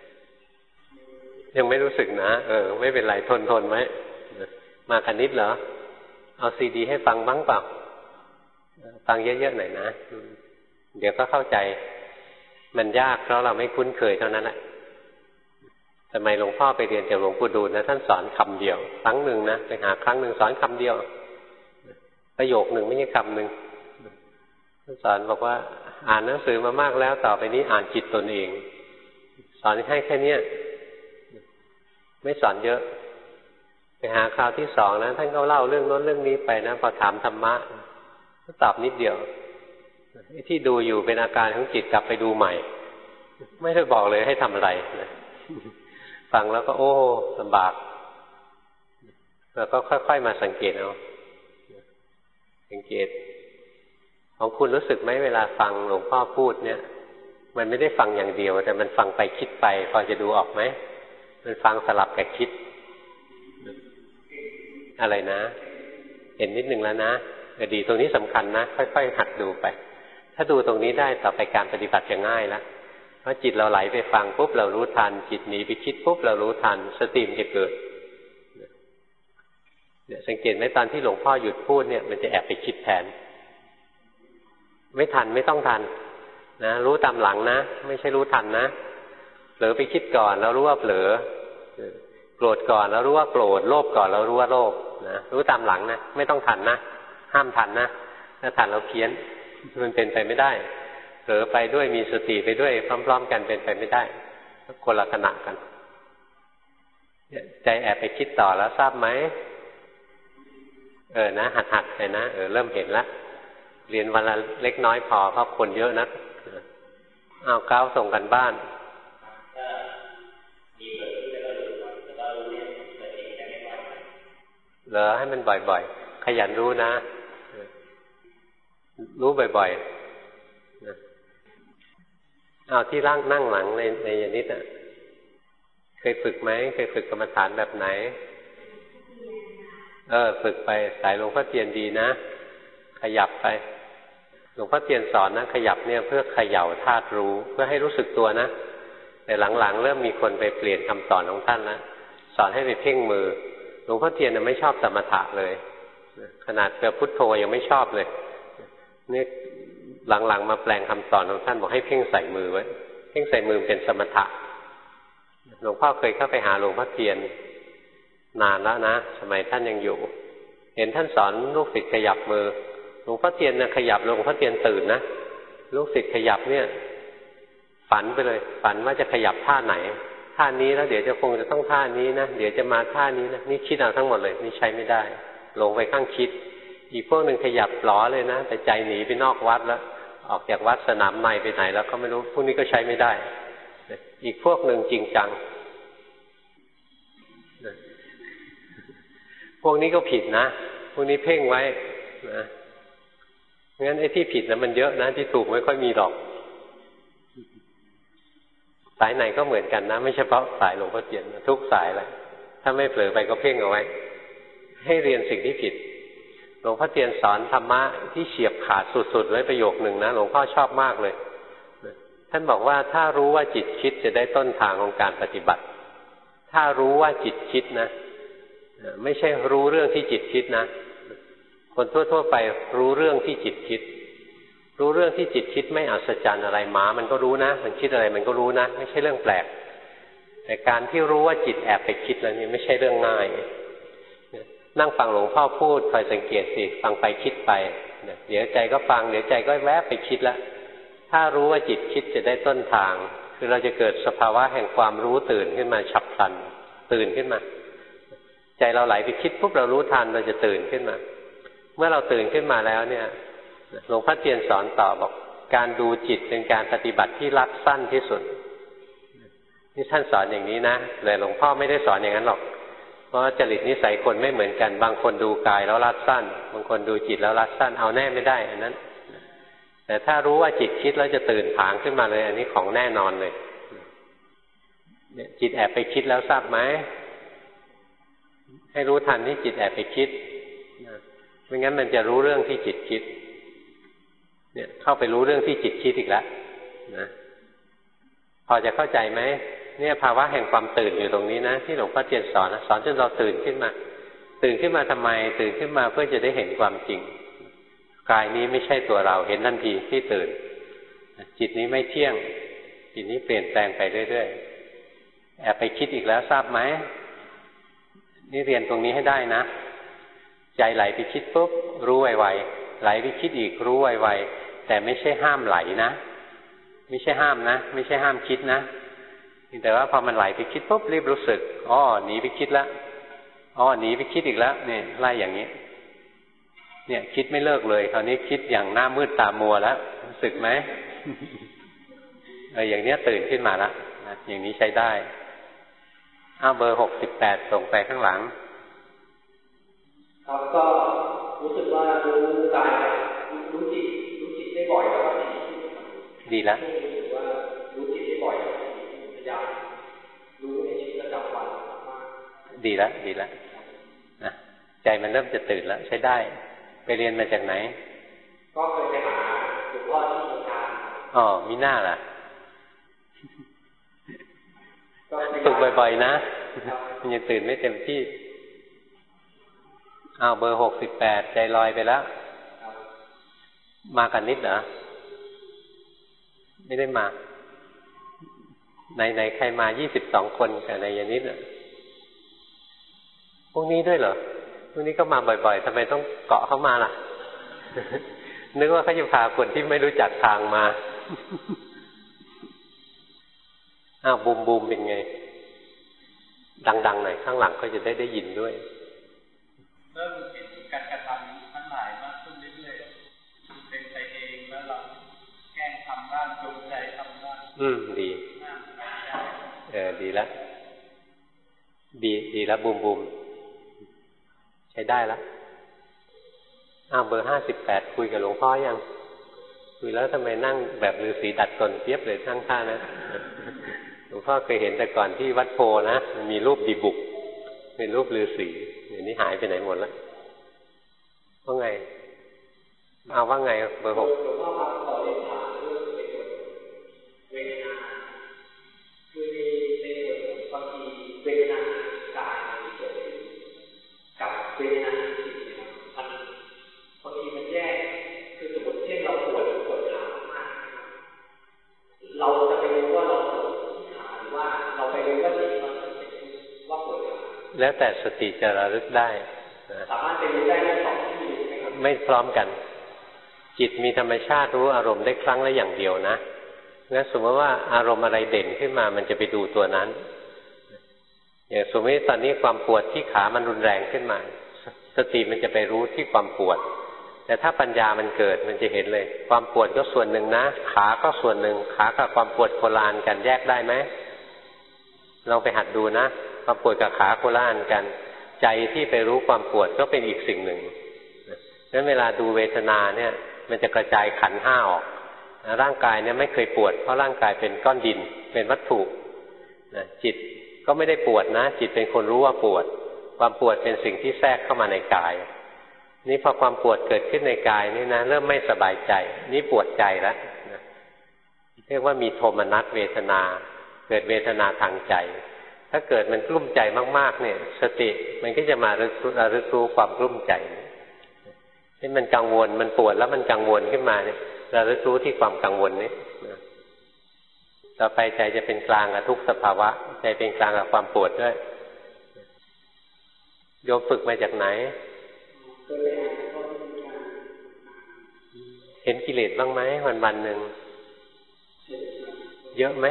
ยังไม่รู้สึกนะไม่เป็นไรทนไว้มาคณิตเหรอเอาซีดีให้ฟังบ้างเปล่าฟังเยอะๆหน่อยนะเดี๋ยวก็เข้าใจมันยากเพราะเราไม่คุ้นเคยเท่านั้นแหละสมัยหลวงพ่อไปเรียนจากหลวงปู่ดูลนะท่านสอนคำเดียวครั้งหนึ่งนะไปหาครั้งหนึ่งสอนคำเดียวประโยคหนึ่งไม่ใช่คำหนึ่งท่านสอนบอกว่าอ่านหนังสือมามากแล้วต่อไปนี้อ่านจิตตนเองสอนให้แค่นี้ไม่สอนเยอะไปหาคราวที่สองนะท่านก็เล่าเรื่องโน้นเรื่องนี้ไปนะพอถามธรรมะก็ตอบนิดเดียวที่ดูอยู่เป็นอาการของจิตกลับไปดูใหม่ไม่ได้บอกเลยให้ทำอะไรนะฟังแล้วก็โอ้ลำบากแล้วก็ค่อยๆมาสังเกตเอาสังเกตของคุณรู้สึกไหมเวลาฟังหลวงพ่อพูดเนี่ยมันไม่ได้ฟังอย่างเดียวแต่มันฟังไปคิดไปพอจะดูออกไหมมันฟังสลับกับคิดอะไรนะเห็นนิดนึงแล้วนะดีตรงนี้สำคัญนะค่อยๆหัดดูไปถ้าดูตรงนี้ได้ต่อไปการปฏิบัติจะง่ายแล้วเพราะจิตเราไหลไปฟังปุ๊บเรารู้ทันจิตหนีไปคิดปุ๊บเรารู้ทันสติมันจะเกิดเนี่ยสังเกตไหมตอนที่หลวงพ่อหยุดพูดเนี่ยมันจะแอบไปคิดแทนไม่ทันไม่ต้องทันนะรู้ตามหลังนะไม่ใช่รู้ทันนะเผลอไปคิดก่อนแล้วรู้ว่าเผลอโกรธก่อนแล้วรู้ว่าโกรธโลภก่อนแล้วรู้ว่าโลภนะรู้ตามหลังนะไม่ต้องทันนะห้ามทันนะถ้าทันเราเพี้ยนมันเป็นไปไม่ได้เผลอไปด้วยมีสติไปด้วยพร้อมๆกันเป็นไปไม่ได้คนละขณะกันใจแอบไปคิดต่อแล้วทราบไหมนะหัดไปนะเริ่มเห็นแล้วเรียนวันละเล็กน้อยพอเพราะคนเยอะนะเอาก้าวส่งกันบ้านเหรอให้มันบ่อยๆขยันรู้นะรู้บ่อยๆเอาที่นั่งหลังในยานิดอ่ะเคยฝึกไหมเคยฝึกกรรมฐานแบบไหนฝึกไปสายหลวงพ่อเทียนดีนะขยับไปหลวงพ่อเทียนสอนนะขยับเนี่ยเพื่อเขย่าธาตุรู้เพื่อให้รู้สึกตัวนะแต่หลังๆเริ่มมีคนไปเปลี่ยนคำสอนของท่านนะสอนให้ไปเพ่งมือหลวงพ่อเทียนไม่ชอบสมถะเลยขนาดเจอพุทโธยังไม่ชอบเลยนี่หลังๆมาแปลงคำสอนของท่านบอกให้เพ่งใส่มือไว้เพ่งใส่มือเป็นสมถะหลวงพ่อเคยเข้าไปหาหลวงพ่อเทียนนานแล้วนะสมัยท่านยังอยู่เห็นท่านสอนลูกศิษย์ขยับมือหลวงพ่อเทียนนะขยับหลวงพ่อเทียนตื่นนะลูกศิษย์ขยับเนี่ยฝันไปเลยฝันว่าจะขยับท่าไหนท่านี้แล้วเดี๋ยวจะคงจะต้องท่านี้นะเดี๋ยวจะมาท่านี้นะนี่คิดเอาทั้งหมดเลยนี่ใช้ไม่ได้ลงไปข้างคิดอีกพวกหนึ่งขยับหลอเลยนะแต่ใจหนีไปนอกวัดแล้วออกจากวัดสนามในไปไหนแล้วก็ไม่รู้พวกนี้ก็ใช้ไม่ได้อีกพวกหนึ่งจริงจังพวกนี้ก็ผิดนะพวกนี้เพ่งไว้นะงั้นไอ้ที่ผิดนะมันเยอะนะที่ถูกไม่ค่อยมีหรอกสายไหนก็เหมือนกันนะไม่เฉพาะสายหลวงพ่อเทียนทุกสายเลยถ้าไม่เผลอไปก็เพ่งเอาไว้ให้เรียนสิ่งที่ผิดหลวงพ่อเทียนสอนธรรมะที่เฉียบขาดสุดๆไว้ประโยคหนึ่งนะหลวงพ่อชอบมากเลยท่านบอกว่าถ้ารู้ว่าจิตคิดจะได้ต้นทางของการปฏิบัติถ้ารู้ว่าจิตคิดนะไม่ใช่รู้เรื่องที่จิตคิดนะคนทั่วๆไปรู้เรื่องที่จิตคิดรู้เรื่องที่จิตคิดไม่อัศจรรย์อะไรหมามันก็รู้นะมันคิดอะไรมันก็รู้นะไม่ใช่เรื่องแปลกแต่การที่รู้ว่าจิตแอบไปคิดแล้วนี่ไม่ใช่เรื่องง่ายนั่งฟังหลวงพ่อพูดคอยสังเกตสิฟังไปคิดไปเดี๋ยวใจก็ฟังเดี๋ยวใจก็แวบไปคิดแล้วถ้ารู้ว่าจิตคิดจะได้ต้นทางคือเราจะเกิดสภาวะแห่งความรู้ตื่นขึ้นมาฉับพลันตื่นขึ้นมาใจเราไหลไปคิดปุ๊บเรารู้ทันเราจะตื่นขึ้นมาเมื่อเราตื่นขึ้นมาแล้วเนี่ยหลวงพ่อเทียนสอนต่อบอกการดูจิตเป็นการปฏิบัติที่รัดสั้นที่สุดนี่ท่านสอนอย่างนี้นะแต่หลวงพ่อไม่ได้สอนอย่างนั้นหรอกเพราะจริตนิสัยคนไม่เหมือนกันบางคนดูกายแล้วรัดสั้นบางคนดูจิตแล้วรัดสั้นเอาแน่ไม่ได้อันนั้นแต่ถ้ารู้ว่าจิตคิดแล้วจะตื่นผางขึ้นมาเลยอันนี้ของแน่นอนเลยจิตแอบไปคิดแล้วทราบไหมให้รู้ทันที่จิตแอบไปคิดไม่งั้นมันจะรู้เรื่องที่จิตคิดเนี่ยเข้าไปรู้เรื่องที่จิตคิดอีกแล้วนะพอจะเข้าใจไหมเนี่ยภาวะแห่งความตื่นอยู่ตรงนี้นะที่หลวงพ่อเทียนสอนนะสอนจนเราตื่นขึ้นมาตื่นขึ้นมาทำไมตื่นขึ้นมาเพื่อจะได้เห็นความจริงกายนี้ไม่ใช่ตัวเราเห็นทันทีที่ตื่นจิตนี้ไม่เที่ยงจิตนี้เปลี่ยนแปลงไปเรื่อยๆแอบไปคิดอีกแล้วทราบไหมนี่เรียนตรงนี้ให้ได้นะใจไหลไปคิดปุ๊บรู้ไวๆไหลไปคิดอีกรู้ไวๆแต่ไม่ใช่ห้ามไหลนะไม่ใช่ห้ามนะไม่ใช่ห้ามคิดนะแต่ว่าพอมันไหลไปคิดปุ๊บรีบรู้สึกอ๋อหนีไปคิดแล้วอ๋อหนีไปคิดอีกแล้วเนี่ยไล่อย่างนี้เนี่ยคิดไม่เลิกเลยคราวนี้คิดอย่างหน้ามืดตามัวแล้วรู้สึกไหมอย่างนี้ตื่นขึ้นมาแล้วอย่างนี้ใช้ได้เบอร์68ส่งไปข้างหลังครับก็รู้สึกว่ารู้กายรู้จิตได้บ่อยแล้วก็ดีแล้วรู้สึกว่ารู้จิตได้บ่อยแล้วพยายามรู้ในชีวิตประจำวันมากดีแล้วนะใจมันเริ่มจะตื่นแล้วใช้ได้ไปเรียนมาจากไหนก็เคยไปหาหลวงพ่อที่เมืองการอ๋อมีหน้าล่ะฝึกบ่อยๆนะมันยังตื่นไม่เต็มที่เบอร์68ใจลอยไปแล้วมากันนิดเหรอไม่ได้มาไหนใครมา22คนกับนายนิดอ่ะพวกนี้ด้วยเหรอพวกนี้ก็มาบ่อยๆทำไมต้องเกาะเข้ามาล่ะ นึกว่าเขาจะพาคนที่ไม่รู้จักทางมา บูมเป็นไงดังๆหน่อยข้างหลังก็จะได้ยินด้วยเริ่มเห็นการกระทำทั้งหลายมากขึ้นเรื่อยๆเป็นไปเองแล้วเราแกล้งทำบ้างจงใจทำบ้างดีดีแล้วดีแล้วบูมใช้ได้แล้วเบอร์58คุยกับหลวงพ่อยังคุยแล้วทำไมนั่งแบบฤาษีดัดตนเปียบเลยทั้งท่านะหลวงพ่อเคยเห็นแต่ก่อนที่วัดโพนะมันมีรูปดีบุกเป็นรูปฤาษีเดี๋ยวนี้หายไปไหนหมดแล้วว่าไงว่าไงเบอร์6 หลวงพ่อครับขอเรียนถามเรื่องเวทนาคือในส่วนบางทีเวทนากายที่เกิดขึ้นกับเวทนาจิตเนี่ยมันบางทีมันแยกคือสมมติเช่นเราปวดขามากๆเราจะไปรู้ว่าเราปวดที่ขาหรือว่าเราไปรู้ว่าจิตมันเป็นว่าปวดขาแล้วแต่สติจะระลึกได้สามารถไปรู้ได้ทั้งสองที่ไม่พร้อมกันจิตมีธรรมชาติรู้อารมณ์ได้ครั้งละอย่างเดียวนะงั้นสมมติว่าอารมณ์อะไรเด่นขึ้นมามันจะไปดูตัวนั้นอย่างสมมติตอนนี้ความปวดที่ขามันรุนแรงขึ้นมาสติมันจะไปรู้ที่ความปวดแต่ถ้าปัญญามันเกิดมันจะเห็นเลยความปวดก็ส่วนหนึ่งนะขาก็ส่วนหนึ่งขากับความปวดโคลานกันแยกได้ไหมลองไปหัดดูนะความปวดกับขาโคลานกันใจที่ไปรู้ความปวดก็เป็นอีกสิ่งหนึ่งงั้นเวลาดูเวทนาเนี่ยมันจะกระจายขันธ์5ออกร่างกายเนี่ยไม่เคยปวดเพราะร่างกายเป็นก้อนดินเป็นวัตถุจิตก็ไม่ได้ปวดนะจิตเป็นคนรู้ว่าปวดความปวดเป็นสิ่งที่แทรกเข้ามาในกายนี่พอความปวดเกิดขึ้นในกายนี่นะเริ่มไม่สบายใจนี่ปวดใจแล้วเรียกว่ามีโทมนัสเวทนาเกิดเวทนาทางใจถ้าเกิดมันกลุ้มใจมากๆเนี่ยสติมันก็จะมาระลึกรู้ความกลุ้มใจที่มันกังวลมันปวดแล้วมันกังวลขึ้นมาเนี่ยระลึกรู้ที่ความกังวลนี้ต่อไปใจจะเป็นกลางกับทุกสภาวะใจเป็นกลางกับความปวดด้วยโยมฝึกมาจากไหนเห็นกิเลสบ้างไหมวันๆหนึ่งเยอะไหม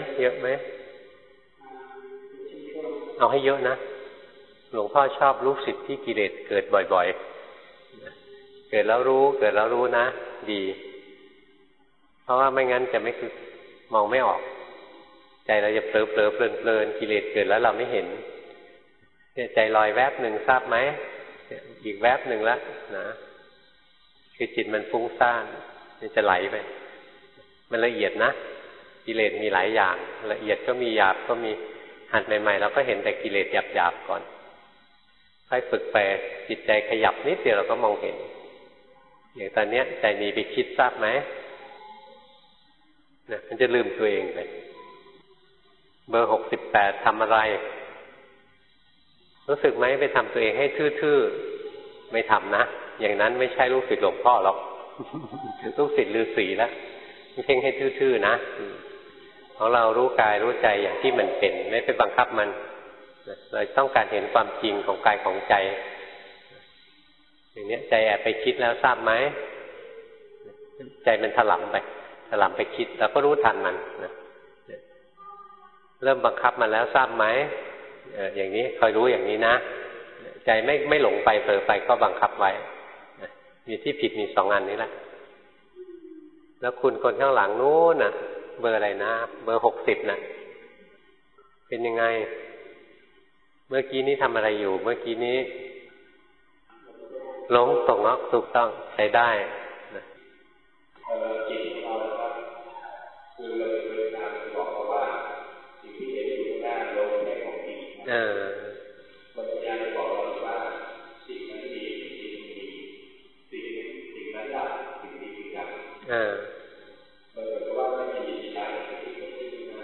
เอาให้เยอะนะหลวงพ่อชอบลูกศิษย์ที่กิเลสเกิดบ่อยๆเกิดแล้วรู้นะดีเพราะว่าไม่งั้นจะไม่คือมองไม่ออกใจเราจะเผลอเพลินกิเลสเกิดแล้วเราไม่เห็นใจลอยแวบหนึ่งทราบไหมอีกแวบหนึ่งแล้วนะคือจิตมันฟุ้งซ่านมันจะไหลไปมันละเอียดนะกิเลสมีหลายอย่างละเอียดก็มีหยาบก็มีหัดใหม่ๆเราก็เห็นแต่กิเลสหยาบๆก่อนค่อยฝึกไปจิตใจขยับนิดเดียวเราก็มองเห็นอย่างตอนนี้ใจหนีไปคิดทราบไหมเนี่ยมันจะลืมตัวเองไปเบอร์68ทำอะไรรู้สึกไหมไปทำตัวเองให้ทื่อๆไม่ทำนะอย่างนั้นไม่ใช่ลูกศิษย์หลวงพ่อหรอกลูกศิษย์ฤาษีแล้วไม่เพ่งให้ทื่อๆนะของเรารู้กายรู้ใจอย่างที่มันเป็นไม่ไปบังคับมันเราต้องการเห็นความจริงของกายของใจอย่างนี้ใจแอบไปคิดแล้วทราบไหมใจมันถลำไปคิดแล้วก็รู้ทันมันเริ่มบังคับมันแล้วทราบไหมอย่างนี้คอยรู้อย่างนี้นะใจไม่หลงไปเผลอไปก็บังคับไว้มีที่ผิดมี2อันนี้แหละแล้วคุณคนข้างหลังนู้นน่ะเบอร์อะไรนะเบอร์60น่ะเป็นยังไงเมื่อกี้นี้ทำอะไรอยู่เมื่อกี้นี้หลงตกเนาะถูกต้องใช้ได้จิตของเราครับคือเราเป็นการบอกว่าสิ่งที่เห็นอยู่หน้าโลกในของจริงปัญญาจะบอกเราว่าสิ่งนั้นดีสิ่งนั้นดับสิ่งนี้ดับมันเหมือนกับว่าไม่มีใจที่เกิดขึ้นมา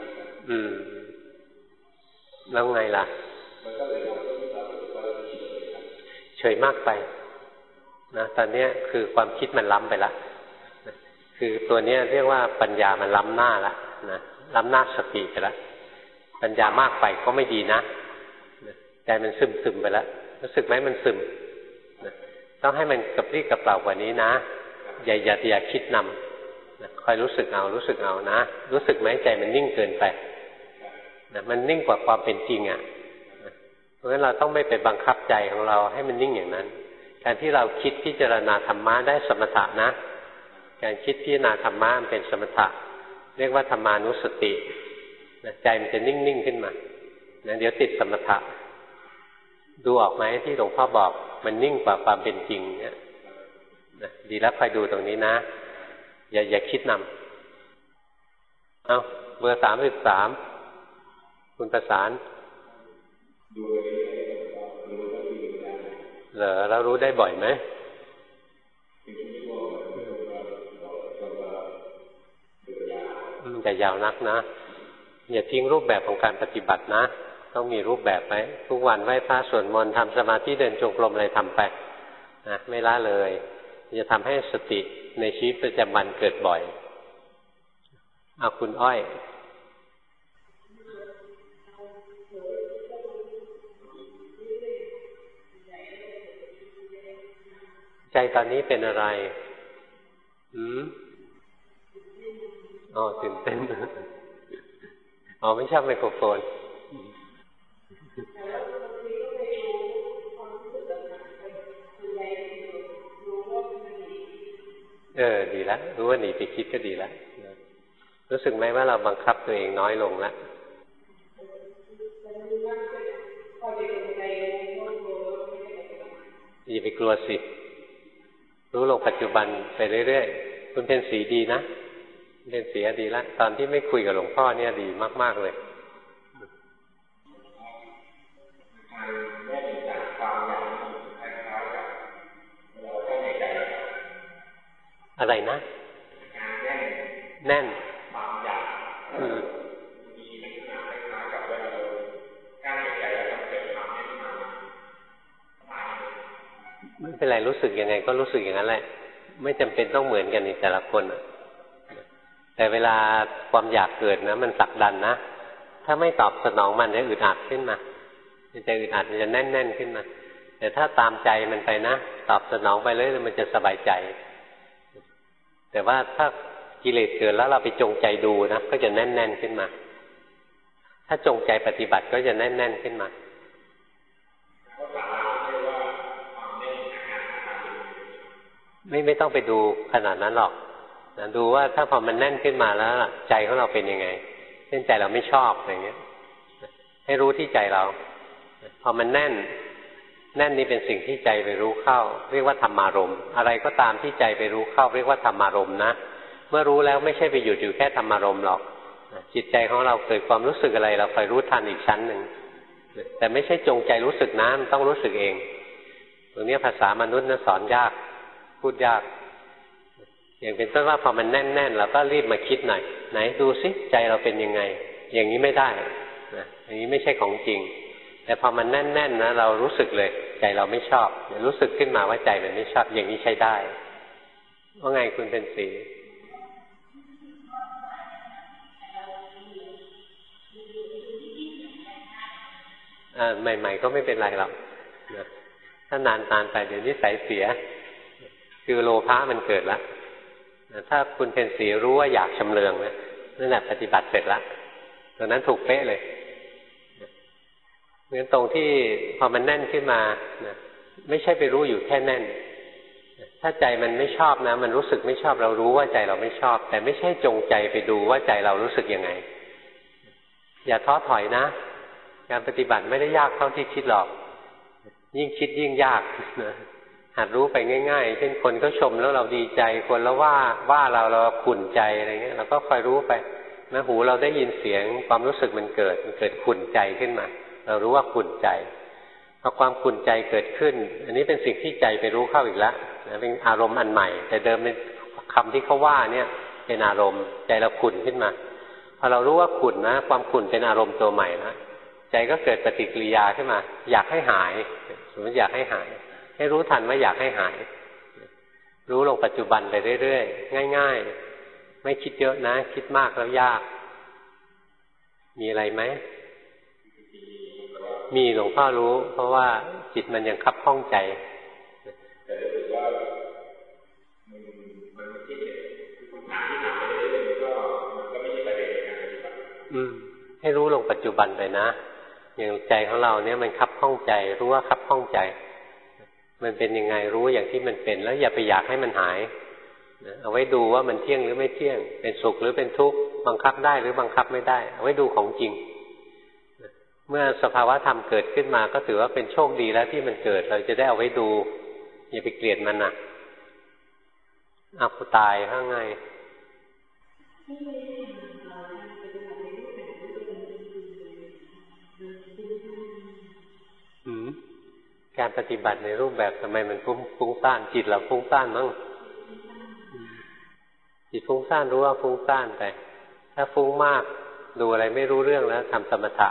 แล้วไงล่ะมันก็เลยทำให้เราเฉยมากไปนะตอนนี้คือความคิดมันล้ำไปละคือตัวนี้เรียกว่าปัญญามันล้ำหน้าละนะล้ำหน้าสติไปแล้วปัญญามากไปก็ไม่ดีนะใจมันซึมไปแล้วรู้สึกไหมมันซึมต้องให้มันกระปรี้กระเปร่ากว่านี้นะอย่าคิดนำคอยรู้สึกเอานะรู้สึกไหมใจมันนิ่งเกินไปนะมันนิ่งกว่าความเป็นจริงอ่ะเพราะฉะนั้นเราต้องไม่ไปบังคับใจของเราให้มันนิ่งอย่างนั้นการที่เราคิดพิจารณาธรรมะได้สมถะนะการคิดพิจารณาธรรมะมันเป็นสมถะเรียกว่าธรรมานุสติใจมันจะนิ่งขึ้นมาเดี๋ยวติดสมถะดูออกไหมที่หลวงพ่อบอกมันนิ่งกว่าความเป็นจริงเนี่ยดีแล้วคอยดูตรงนี้นะอย่าคิดนำเอาเบอร์33คุณประสานเหรอแล้วรู้ได้บ่อยไหมแต่ยาวนักนะอย่าทิ้งรูปแบบของการปฏิบัตินะต้องมีรูปแบบไหมทุกวันไหว้พระสวดมนต์ทำสมาธิเดินจงกรมอะไรทำไปนะไม่ละเลยจะทำให้สติในชีวิตประจำวันเกิดบ่อยเอาคุณอ้อยใจตอนนี้เป็นอะไรตื่นเต้นไม่ชอบไมโครโฟนดีแล้วรู้ว่าหนีไปคิดก็ดีแล้วรู้สึกไหมว่าเราบังคับตัวเองน้อยลงแล้วอย่าไปกลัวสิรู้ลงปัจจุบันไปเรื่อยๆคุณเป็นสีดีนะเป็นสีดีแล้วตอนที่ไม่คุยกับหลวงพ่อเนี่ยดีมากๆเลยอะไรนะแน่นไม่เป็นไรรู้สึกยังไงก็รู้สึกอย่างนั้นแหละไม่จำเป็นต้องเหมือนกันในแต่ละคนแต่เวลาความอยากเกิดนะมันผลักดันนะถ้าไม่ตอบสนองมันจะอึดอัดขึ้นมามันจะอึดอัดมันจะแน่นๆขึ้นมาแต่ถ้าตามใจมันไปนะตอบสนองไปเลยมันจะสบายใจแต่ว่าถ้ากิเลสเกิดแล้วเราไปจงใจดูนะก็จะแน่นๆขึ้นมาถ้าจงใจปฏิบัติก็จะแน่นๆขึ้นมาไม่ต้องไปดูขนาดนั้นหรอกนะดูว่าถ้าพอมันแน่นขึ้นมาแล้วใจของเราเป็นยังไงเช่นใจเราไม่ชอบอย่างเงี้ยให้รู้ที่ใจเราพอมันแน่นนี่เป็นสิ่งที่ใจไปรู้เข้าเรียกว่าธรรมารมณ์อะไรก็ตามที่ใจไปรู้เข้าเรียกว่าธรรมารมณ์นะเมื่อรู้แล้วไม่ใช่ไปหยุดอยู่แค่ธรรมารมณ์หรอกจิตใจของเราเกิดความรู้สึกอะไรเราคอยรู้ทันอีกชั้นหนึ่งแต่ไม่ใช่จงใจรู้สึกนะมันต้องรู้สึกเองตรงนี้ภาษามนุษย์สอนยากพูดยากอย่างเป็นต้นว่าพอมันแน่นๆเราก็รีบมาคิดหน่อยไหนดูซิใจเราเป็นยังไงอย่างนี้ไม่ได้นะอย่างนี้ไม่ใช่ของจริงแต่พอมันแน่นๆนะเรารู้สึกเลยใจเราไม่ชอบรู้สึกขึ้นมาว่าใจมันไม่ชอบอย่างนี้ใช้ได้ว่าไงคุณเป็นสีใหม่ๆก็ไม่เป็นไรหรอกถ้านานๆไปเดี๋ยวนิสัยเสียคือโลภะมันเกิดแล้วถ้าคุณเป็นสีรู้ว่าอยากชำเลืองนะนั่นแหละปฏิบัติเสร็จแล้วตอนนั้นถูกเป๊ะเลยเหมือนตรงที่พอมันแน่นขึ้นมานะไม่ใช่ไปรู้อยู่แค่แน่นถ้าใจมันไม่ชอบนะมันรู้สึกไม่ชอบเรารู้ว่าใจเราไม่ชอบแต่ไม่ใช่จงใจไปดูว่าใจเรารู้สึกยังไงอย่าท้อถอยนะการปฏิบัติไม่ได้ยากเท่าที่คิดหรอกยิ่งคิดยิ่งยากนะหัดรู้ไปง่ายๆเช่นคนก็ชมแล้วเราดีใจคนแล้วว่าเราขุ่นใจอะไรเงี้ยเราก็คอยรู้ไปนะหูเราได้ยินเสียงความรู้สึกมันเกิดขุ่นใจขึ้นมาเรารู้ว่าขุ่นใจพอความขุ่นใจเกิดขึ้นอันนี้เป็นสิ่งที่ใจไปรู้เข้าอีกแล้วนะเป็นอารมณ์อันใหม่แต่เดิมเป็นคำที่เขาว่าเนี่ยเป็นอารมณ์ใจเราขุ่นขึ้นมาพอเรารู้ว่าขุ่นนะความขุ่นเป็นอารมณ์ตัวใหม่นะใจก็เกิดปฏิกิริยาขึ้นมาอยากให้หายสมมติอยากให้หายให้รู้ทันว่าอยากให้หายรู้ลงปัจจุบันไปเรื่อยๆง่ายๆไม่คิดเยอะนะคิดมากแล้วยากมีอะไรไหมมีหลวงพ่อรู้เพราะว่าจิตมันยังคับข้องใจแต่รู้สึกว่ามันไม่ใช่คำถามที่ถามไปเรื่อยๆมันก็ไม่ใช่ประเด็นในการปฏิบัติให้รู้ลงปัจจุบันไปนะอย่างใจของเราเนี่ยมันคับข้องใจรู้ว่าคับข้องใจมันเป็นยังไงรู้อย่างที่มันเป็นแล้วอย่าไปอยากให้มันหายเอาไว้ดูว่ามันเที่ยงหรือไม่เที่ยงเป็นสุขหรือเป็นทุกข์บังคับได้หรือบังคับไม่ได้เอาไว้ดูของจริงเมื่อสภาวะธรรมเกิดขึ้นมาก็ถือว่าเป็นโชคดีแล้วที่มันเกิดเราจะได้เอาไว้ดูอย่าไปเกลียดมันนะเอาผู้ตายข้างไงการปฏิบัติในรูปแบบทำไมมันฟุ้งซ่านจิตเราฟุ้งซ่านมั้งจิตฟุ้งซ่านรู้ว่าฟุ้งซ่านไปถ้าฟุ้งมากดูอะไรไม่รู้เรื่องแล้วทำสมถะ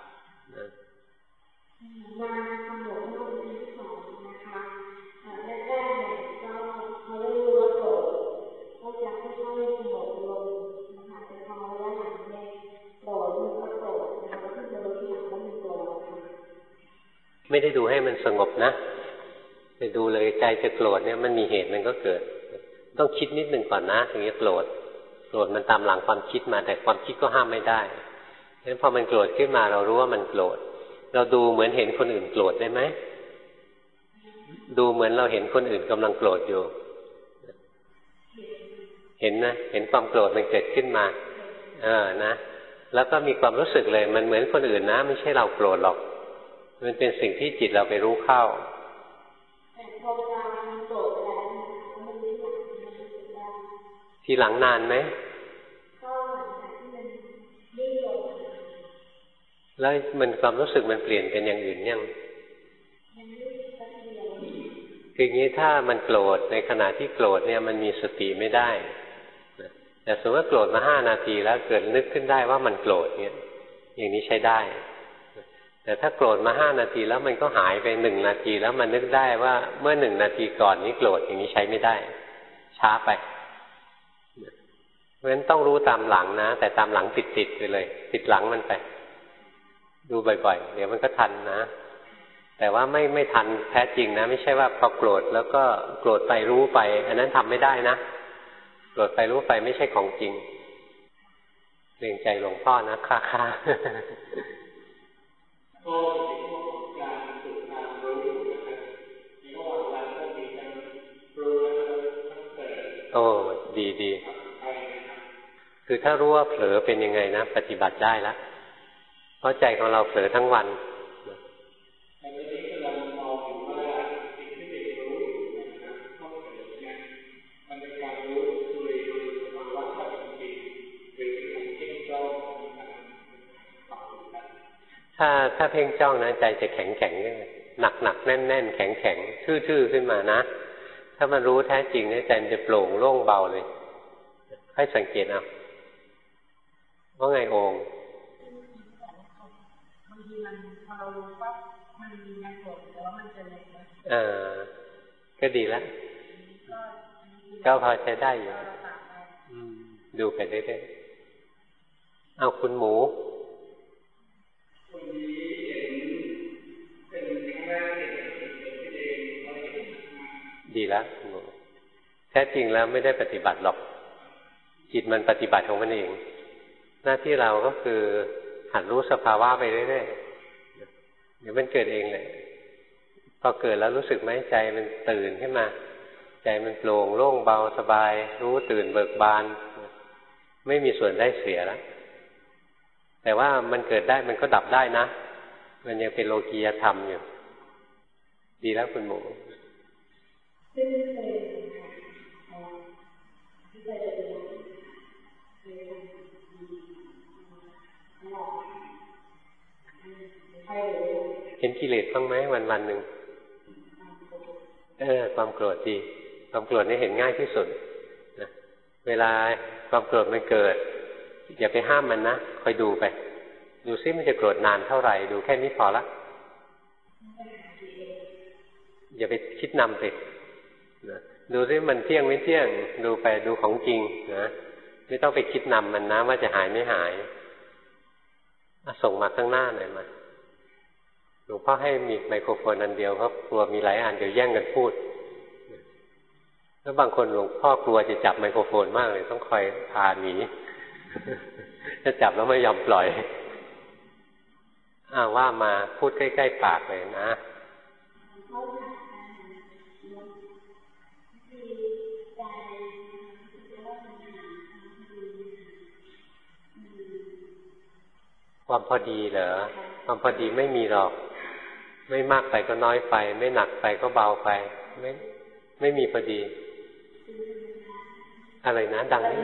มาทำหลวงพ่อที่สองนะคะแรกๆเนี่ยก็เขาเรียกว่าโกรธก็จะค่อยๆสงบลงนะคะแต่พอระยะหลังเนี่ยโกรธมันก็โกรธนะคะแล้วก็จะรู้ทีหลังว่ามันโกรธค่ะไม่ได้ดูให้มันสงบนะไปดูเลยใจจะโกรธเนี่ยมันมีเหตุมันก็เกิดต้องคิดนิดหนึ่งก่อนนะถึงจะโกรธมันตามหลังความคิดมาแต่ความคิดก็ห้ามไม่ได้เพราะฉะนั้นพอมันโกรธขึ้นมาเรารู้ว่ามันโกรธเราดูเหมือนเห็นคนอื่นโกรธได้ไหมดูเหมือนเราเห็นคนอื่นกำลังโกรธอยู่เห็นนะเห็นความโกรธมันเกิดขึ้นมานะแล้วก็มีความรู้สึกเลยมันเหมือนคนอื่นนะไม่ใช่เราโกรธหรอกมันเป็นสิ่งที่จิตเราไปรู้เข้าทีหลังนานไหมแล้วมันความรู้สึกมันเปลี่ยนเป็นอย่างอื่นยังคืออย่างนี้ถ้ามันโกรธในขณะที่โกรธเนี่ยมันมีสติไม่ได้แต่สมมติว่าโกรธมา5 นาทีแล้วเกิดนึกขึ้นได้ว่ามันโกรธเนี่ยอย่างนี้ใช้ได้แต่ถ้าโกรธมา5 นาทีแล้วมันก็หายไป1 นาทีแล้วมันนึกได้ว่าเมื่อ1 นาทีก่อนนี้โกรธอย่างนี้ใช้ไม่ได้ช้าไปเพราะฉะนั้นต้องรู้ตามหลังนะแต่ตามหลังติดไปเลยติดหลังมันไปดูบ่อยๆเดี๋ยวมันก็ทันนะแต่ว่าไม่ทันแท้จริงนะไม่ใช่ว่าพอโกรธแล้วก็โกรธไปรู้ไปอันนั้นทำไม่ได้นะโกรธไปรู้ไปไม่ใช่ของจริงเกรงใจหลวงพ่อนะค่ะโอ้ดีคือถ้ารู้ว่าเผลอเป็นยังไงนะปฏิบัติได้แล้วเพราะใจของเราเผลอทั้งวันถ้าเพ่งจ้องนะใจจะแข็งหนักแน่นแข็งทื่อขึ้นมานะถ้ามันรู้แท้จริงเนี่ยใจมันจะโปร่งโล่งเบาเลยให้สังเกตเอาว่าไงโองบางทีมันพอเรารู้ว่ามันมีการโกรธแต่ว่ามันจะเล็กก็ดีแล้วก็พอใช้ได้อยู่ดูไปเรื่อยๆเอาคุณหมูดีแล้วแท้จริงแล้วไม่ได้ปฏิบัติหรอกจิตมันปฏิบัติของมันเองหน้าที่เราก็คือหัดรู้สภาวะไปเรื่อยๆเดี๋ยวมันเกิดเองเลยพอเกิดแล้วรู้สึกไหมใจมันตื่นขึ้นมาใจมันโปร่งโล่งเบาสบายรู้ตื่นเบิกบานไม่มีส่วนได้เสียแล้วแต่ว่ามันเกิดได้มันก็ดับได้นะมันยังเป็นโลกียธรรมอยู่ดีแล้วคุณหมูซึ่งเคยที่เคยจะเป็นเคยทำหลอกเห็นกิเลสบ้างไหมวันๆหนึ่งความโกรธดีความโกรธนี่เห็นง่ายที่สุดนะเวลาความโกรธมันเกิดอย่าไปห้ามมันนะคอยดูไปดูซิมันจะโกรธนานเท่าไหร่ดูแค่นี้พอละอย่าไปคิดนำสินะดูซิมันเที่ยงไม่เที่ยงดูไปดูของจริงนะไม่ต้องไปคิดนำมันนะว่าจะหายไม่หายส่งมาข้างหน้าหน่อยมาหลวงพ่อให้มีไมโครโฟนอันเดียวเพราะกลัวมีหลายอันเดี๋ยวแย่งกันพูดแล้วบางคนหลวงพ่อกลัวจะจับไมโครโฟนมากเลยต้องคอยพาหนีจะจับแล้วไม่ยอมปล่อยว่ามาพูดใกล้ๆปากเลยนะความพอดีเหรอความพอดีไม่มีหรอกไม่มากไปก็น้อยไปไม่หนักไปก็เบาไปไม่มีพอดีอะไรนะดังนี้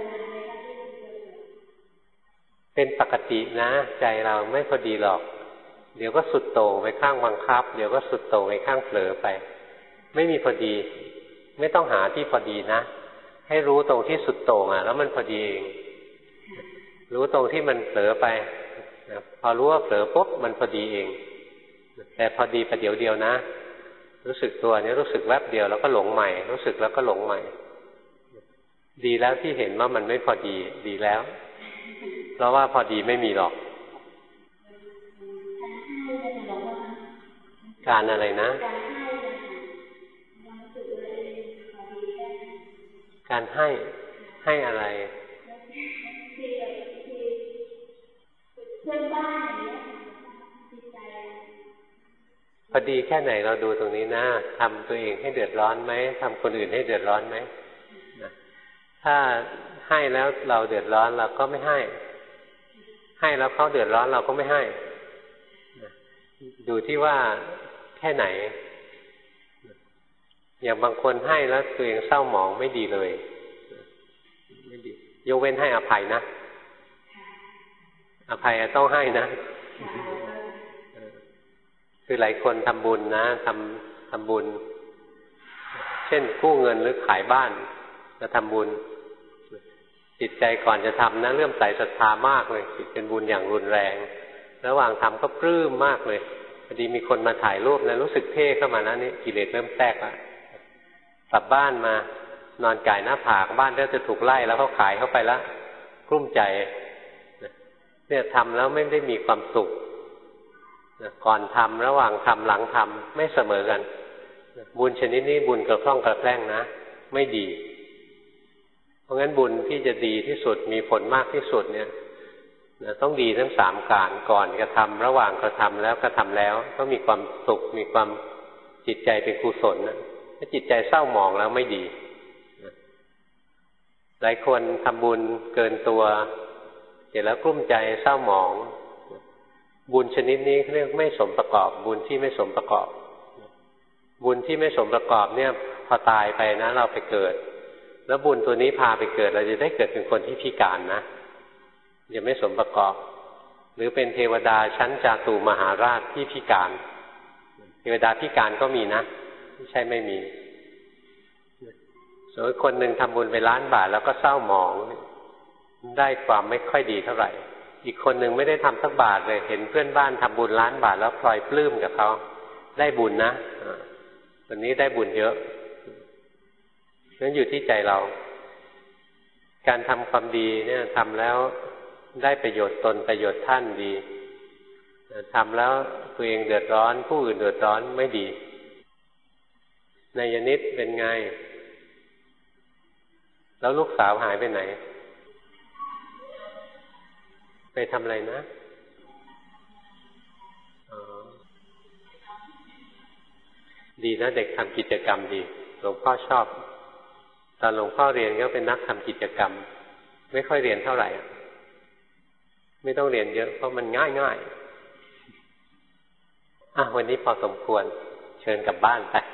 เป็นปกตินะใจเราไม่พอดีหรอกเดี๋ยวก็สุดโต่งไปข้างบังคับเดี๋ยวก็สุดโต่งไปข้างเผลอไปไม่มีพอดีไม่ต้องหาที่พอดีนะให้รู้ตรงที่สุดโต่งแล้วมันพอดีเองรู้ตรงที่มันเผลอไปพอรู้ว่าเผลอปุ๊บมันพอดีเองแต่พอดีประเดี๋ยวเดียวนะรู้สึกตัวนี้รู้สึกแวบเดียวแล้วก็หลงใหม่รู้สึกแล้วก็หลงใหม่ดีแล้วที่เห็นว่ามันไม่พอดีดีแล้วเพราะว่าพอดีไม่มีหรอกการอะไรนะการให้อะไรพอดีแค่ไหนเราดูตรงนี้นะทำตัวเองให้เดือดร้อนไหมทำคนอื่นให้เดือดร้อนไหมถ้าให้แล้วเราเดือดร้อนเราก็ไม่ให้แล้วเขาเดือดร้อนเราก็ไม่ให้ดูที่ว่าแค่ไหนอย่างบางคนให้แล้วตัวเองเศร้าหมองไม่ดีเลยไม่ดียกเว้นให้อภัยนะอภัยต้องให้นะคือหลายคนทำบุญนะทำบุญเช่นกู้เงินหรือขายบ้านจะทำบุญจิตใจก่อนจะทำนะเริ่มใส่ศรัทธามากเลยจิตเป็นบุญอย่างรุนแรงระหว่างทำก็ปลื้มมากเลยพอดีมีคนมาถ่ายรูปนะรู้สึกเท่เข้ามานะนี่กิเลสเริ่มแทรกแล้วกลับบ้านมานอนก่ายหน้าผากบ้านก็จะถูกไล่แล้วเขาขายเข้าไปแล้วกลุ้มใจเนี่ยทำแล้วไม่ได้มีความสุขก่อนทำระหว่างทำหลังทำไม่เสมอกันบุญชนิดนี้บุญกระพร่องกระแพร่งนะไม่ดีเพราะงั้นบุญที่จะดีที่สุดมีผลมากที่สุดเนี่ยต้องดีทั้งสามการก่อนกระทำระหว่างกระทำแล้วกระทำแล้วต้องมีความสุขมีความจิตใจเป็นกุศลนะถ้าจิตใจเศร้าหมองแล้วไม่ดีหลายคนทำบุญเกินตัวเสร็จแล้วกลุ้มใจเศร้าหมองบุญชนิดนี้เรียกไม่สมประกอบบุญที่ไม่สมประกอบบุญที่ไม่สมประกอบเนี่ยพอตายไปนะเราไปเกิดแล้วบุญตัวนี้พาไปเกิดเราจะได้เกิดเป็นคนที่พิการนะจะไม่สมประกอบหรือเป็นเทวดาชั้นจาตุมหาราชที่พิการเทวดาพิการก็มีนะไม่ใช่ไม่มีส่วนคนหนึ่งทำบุญไป1,000,000 บาทแล้วก็เศร้าหมองได้ความไม่ค่อยดีเท่าไหร่อีกคนหนึ่งไม่ได้ทำสักบาทเลยเห็นเพื่อนบ้านทำบุญ1,000,000 บาทแล้วพลอยปลื้มกับเขาได้บุญนะวันนี้ได้บุญเยอะนั่นอยู่ที่ใจเราการทำความดีเนี่ยทำแล้วได้ประโยชน์ตนประโยชน์ท่านดีทำแล้วตัวเองเดือดร้อนผู้อื่นเดือดร้อนไม่ดีนายนิดเป็นไงแล้วลูกสาวหายไปไหนไปทำอะไรนะดีนะเด็กทำกิจกรรมดีหลวงพ่อชอบตอนหลวงพ่อเรียนก็เป็นนักทำกิจกรรมไม่ค่อยเรียนเท่าไหร่ไม่ต้องเรียนเยอะเพราะมันง่ายวันนี้พอสมควรเชิญกลับบ้านไป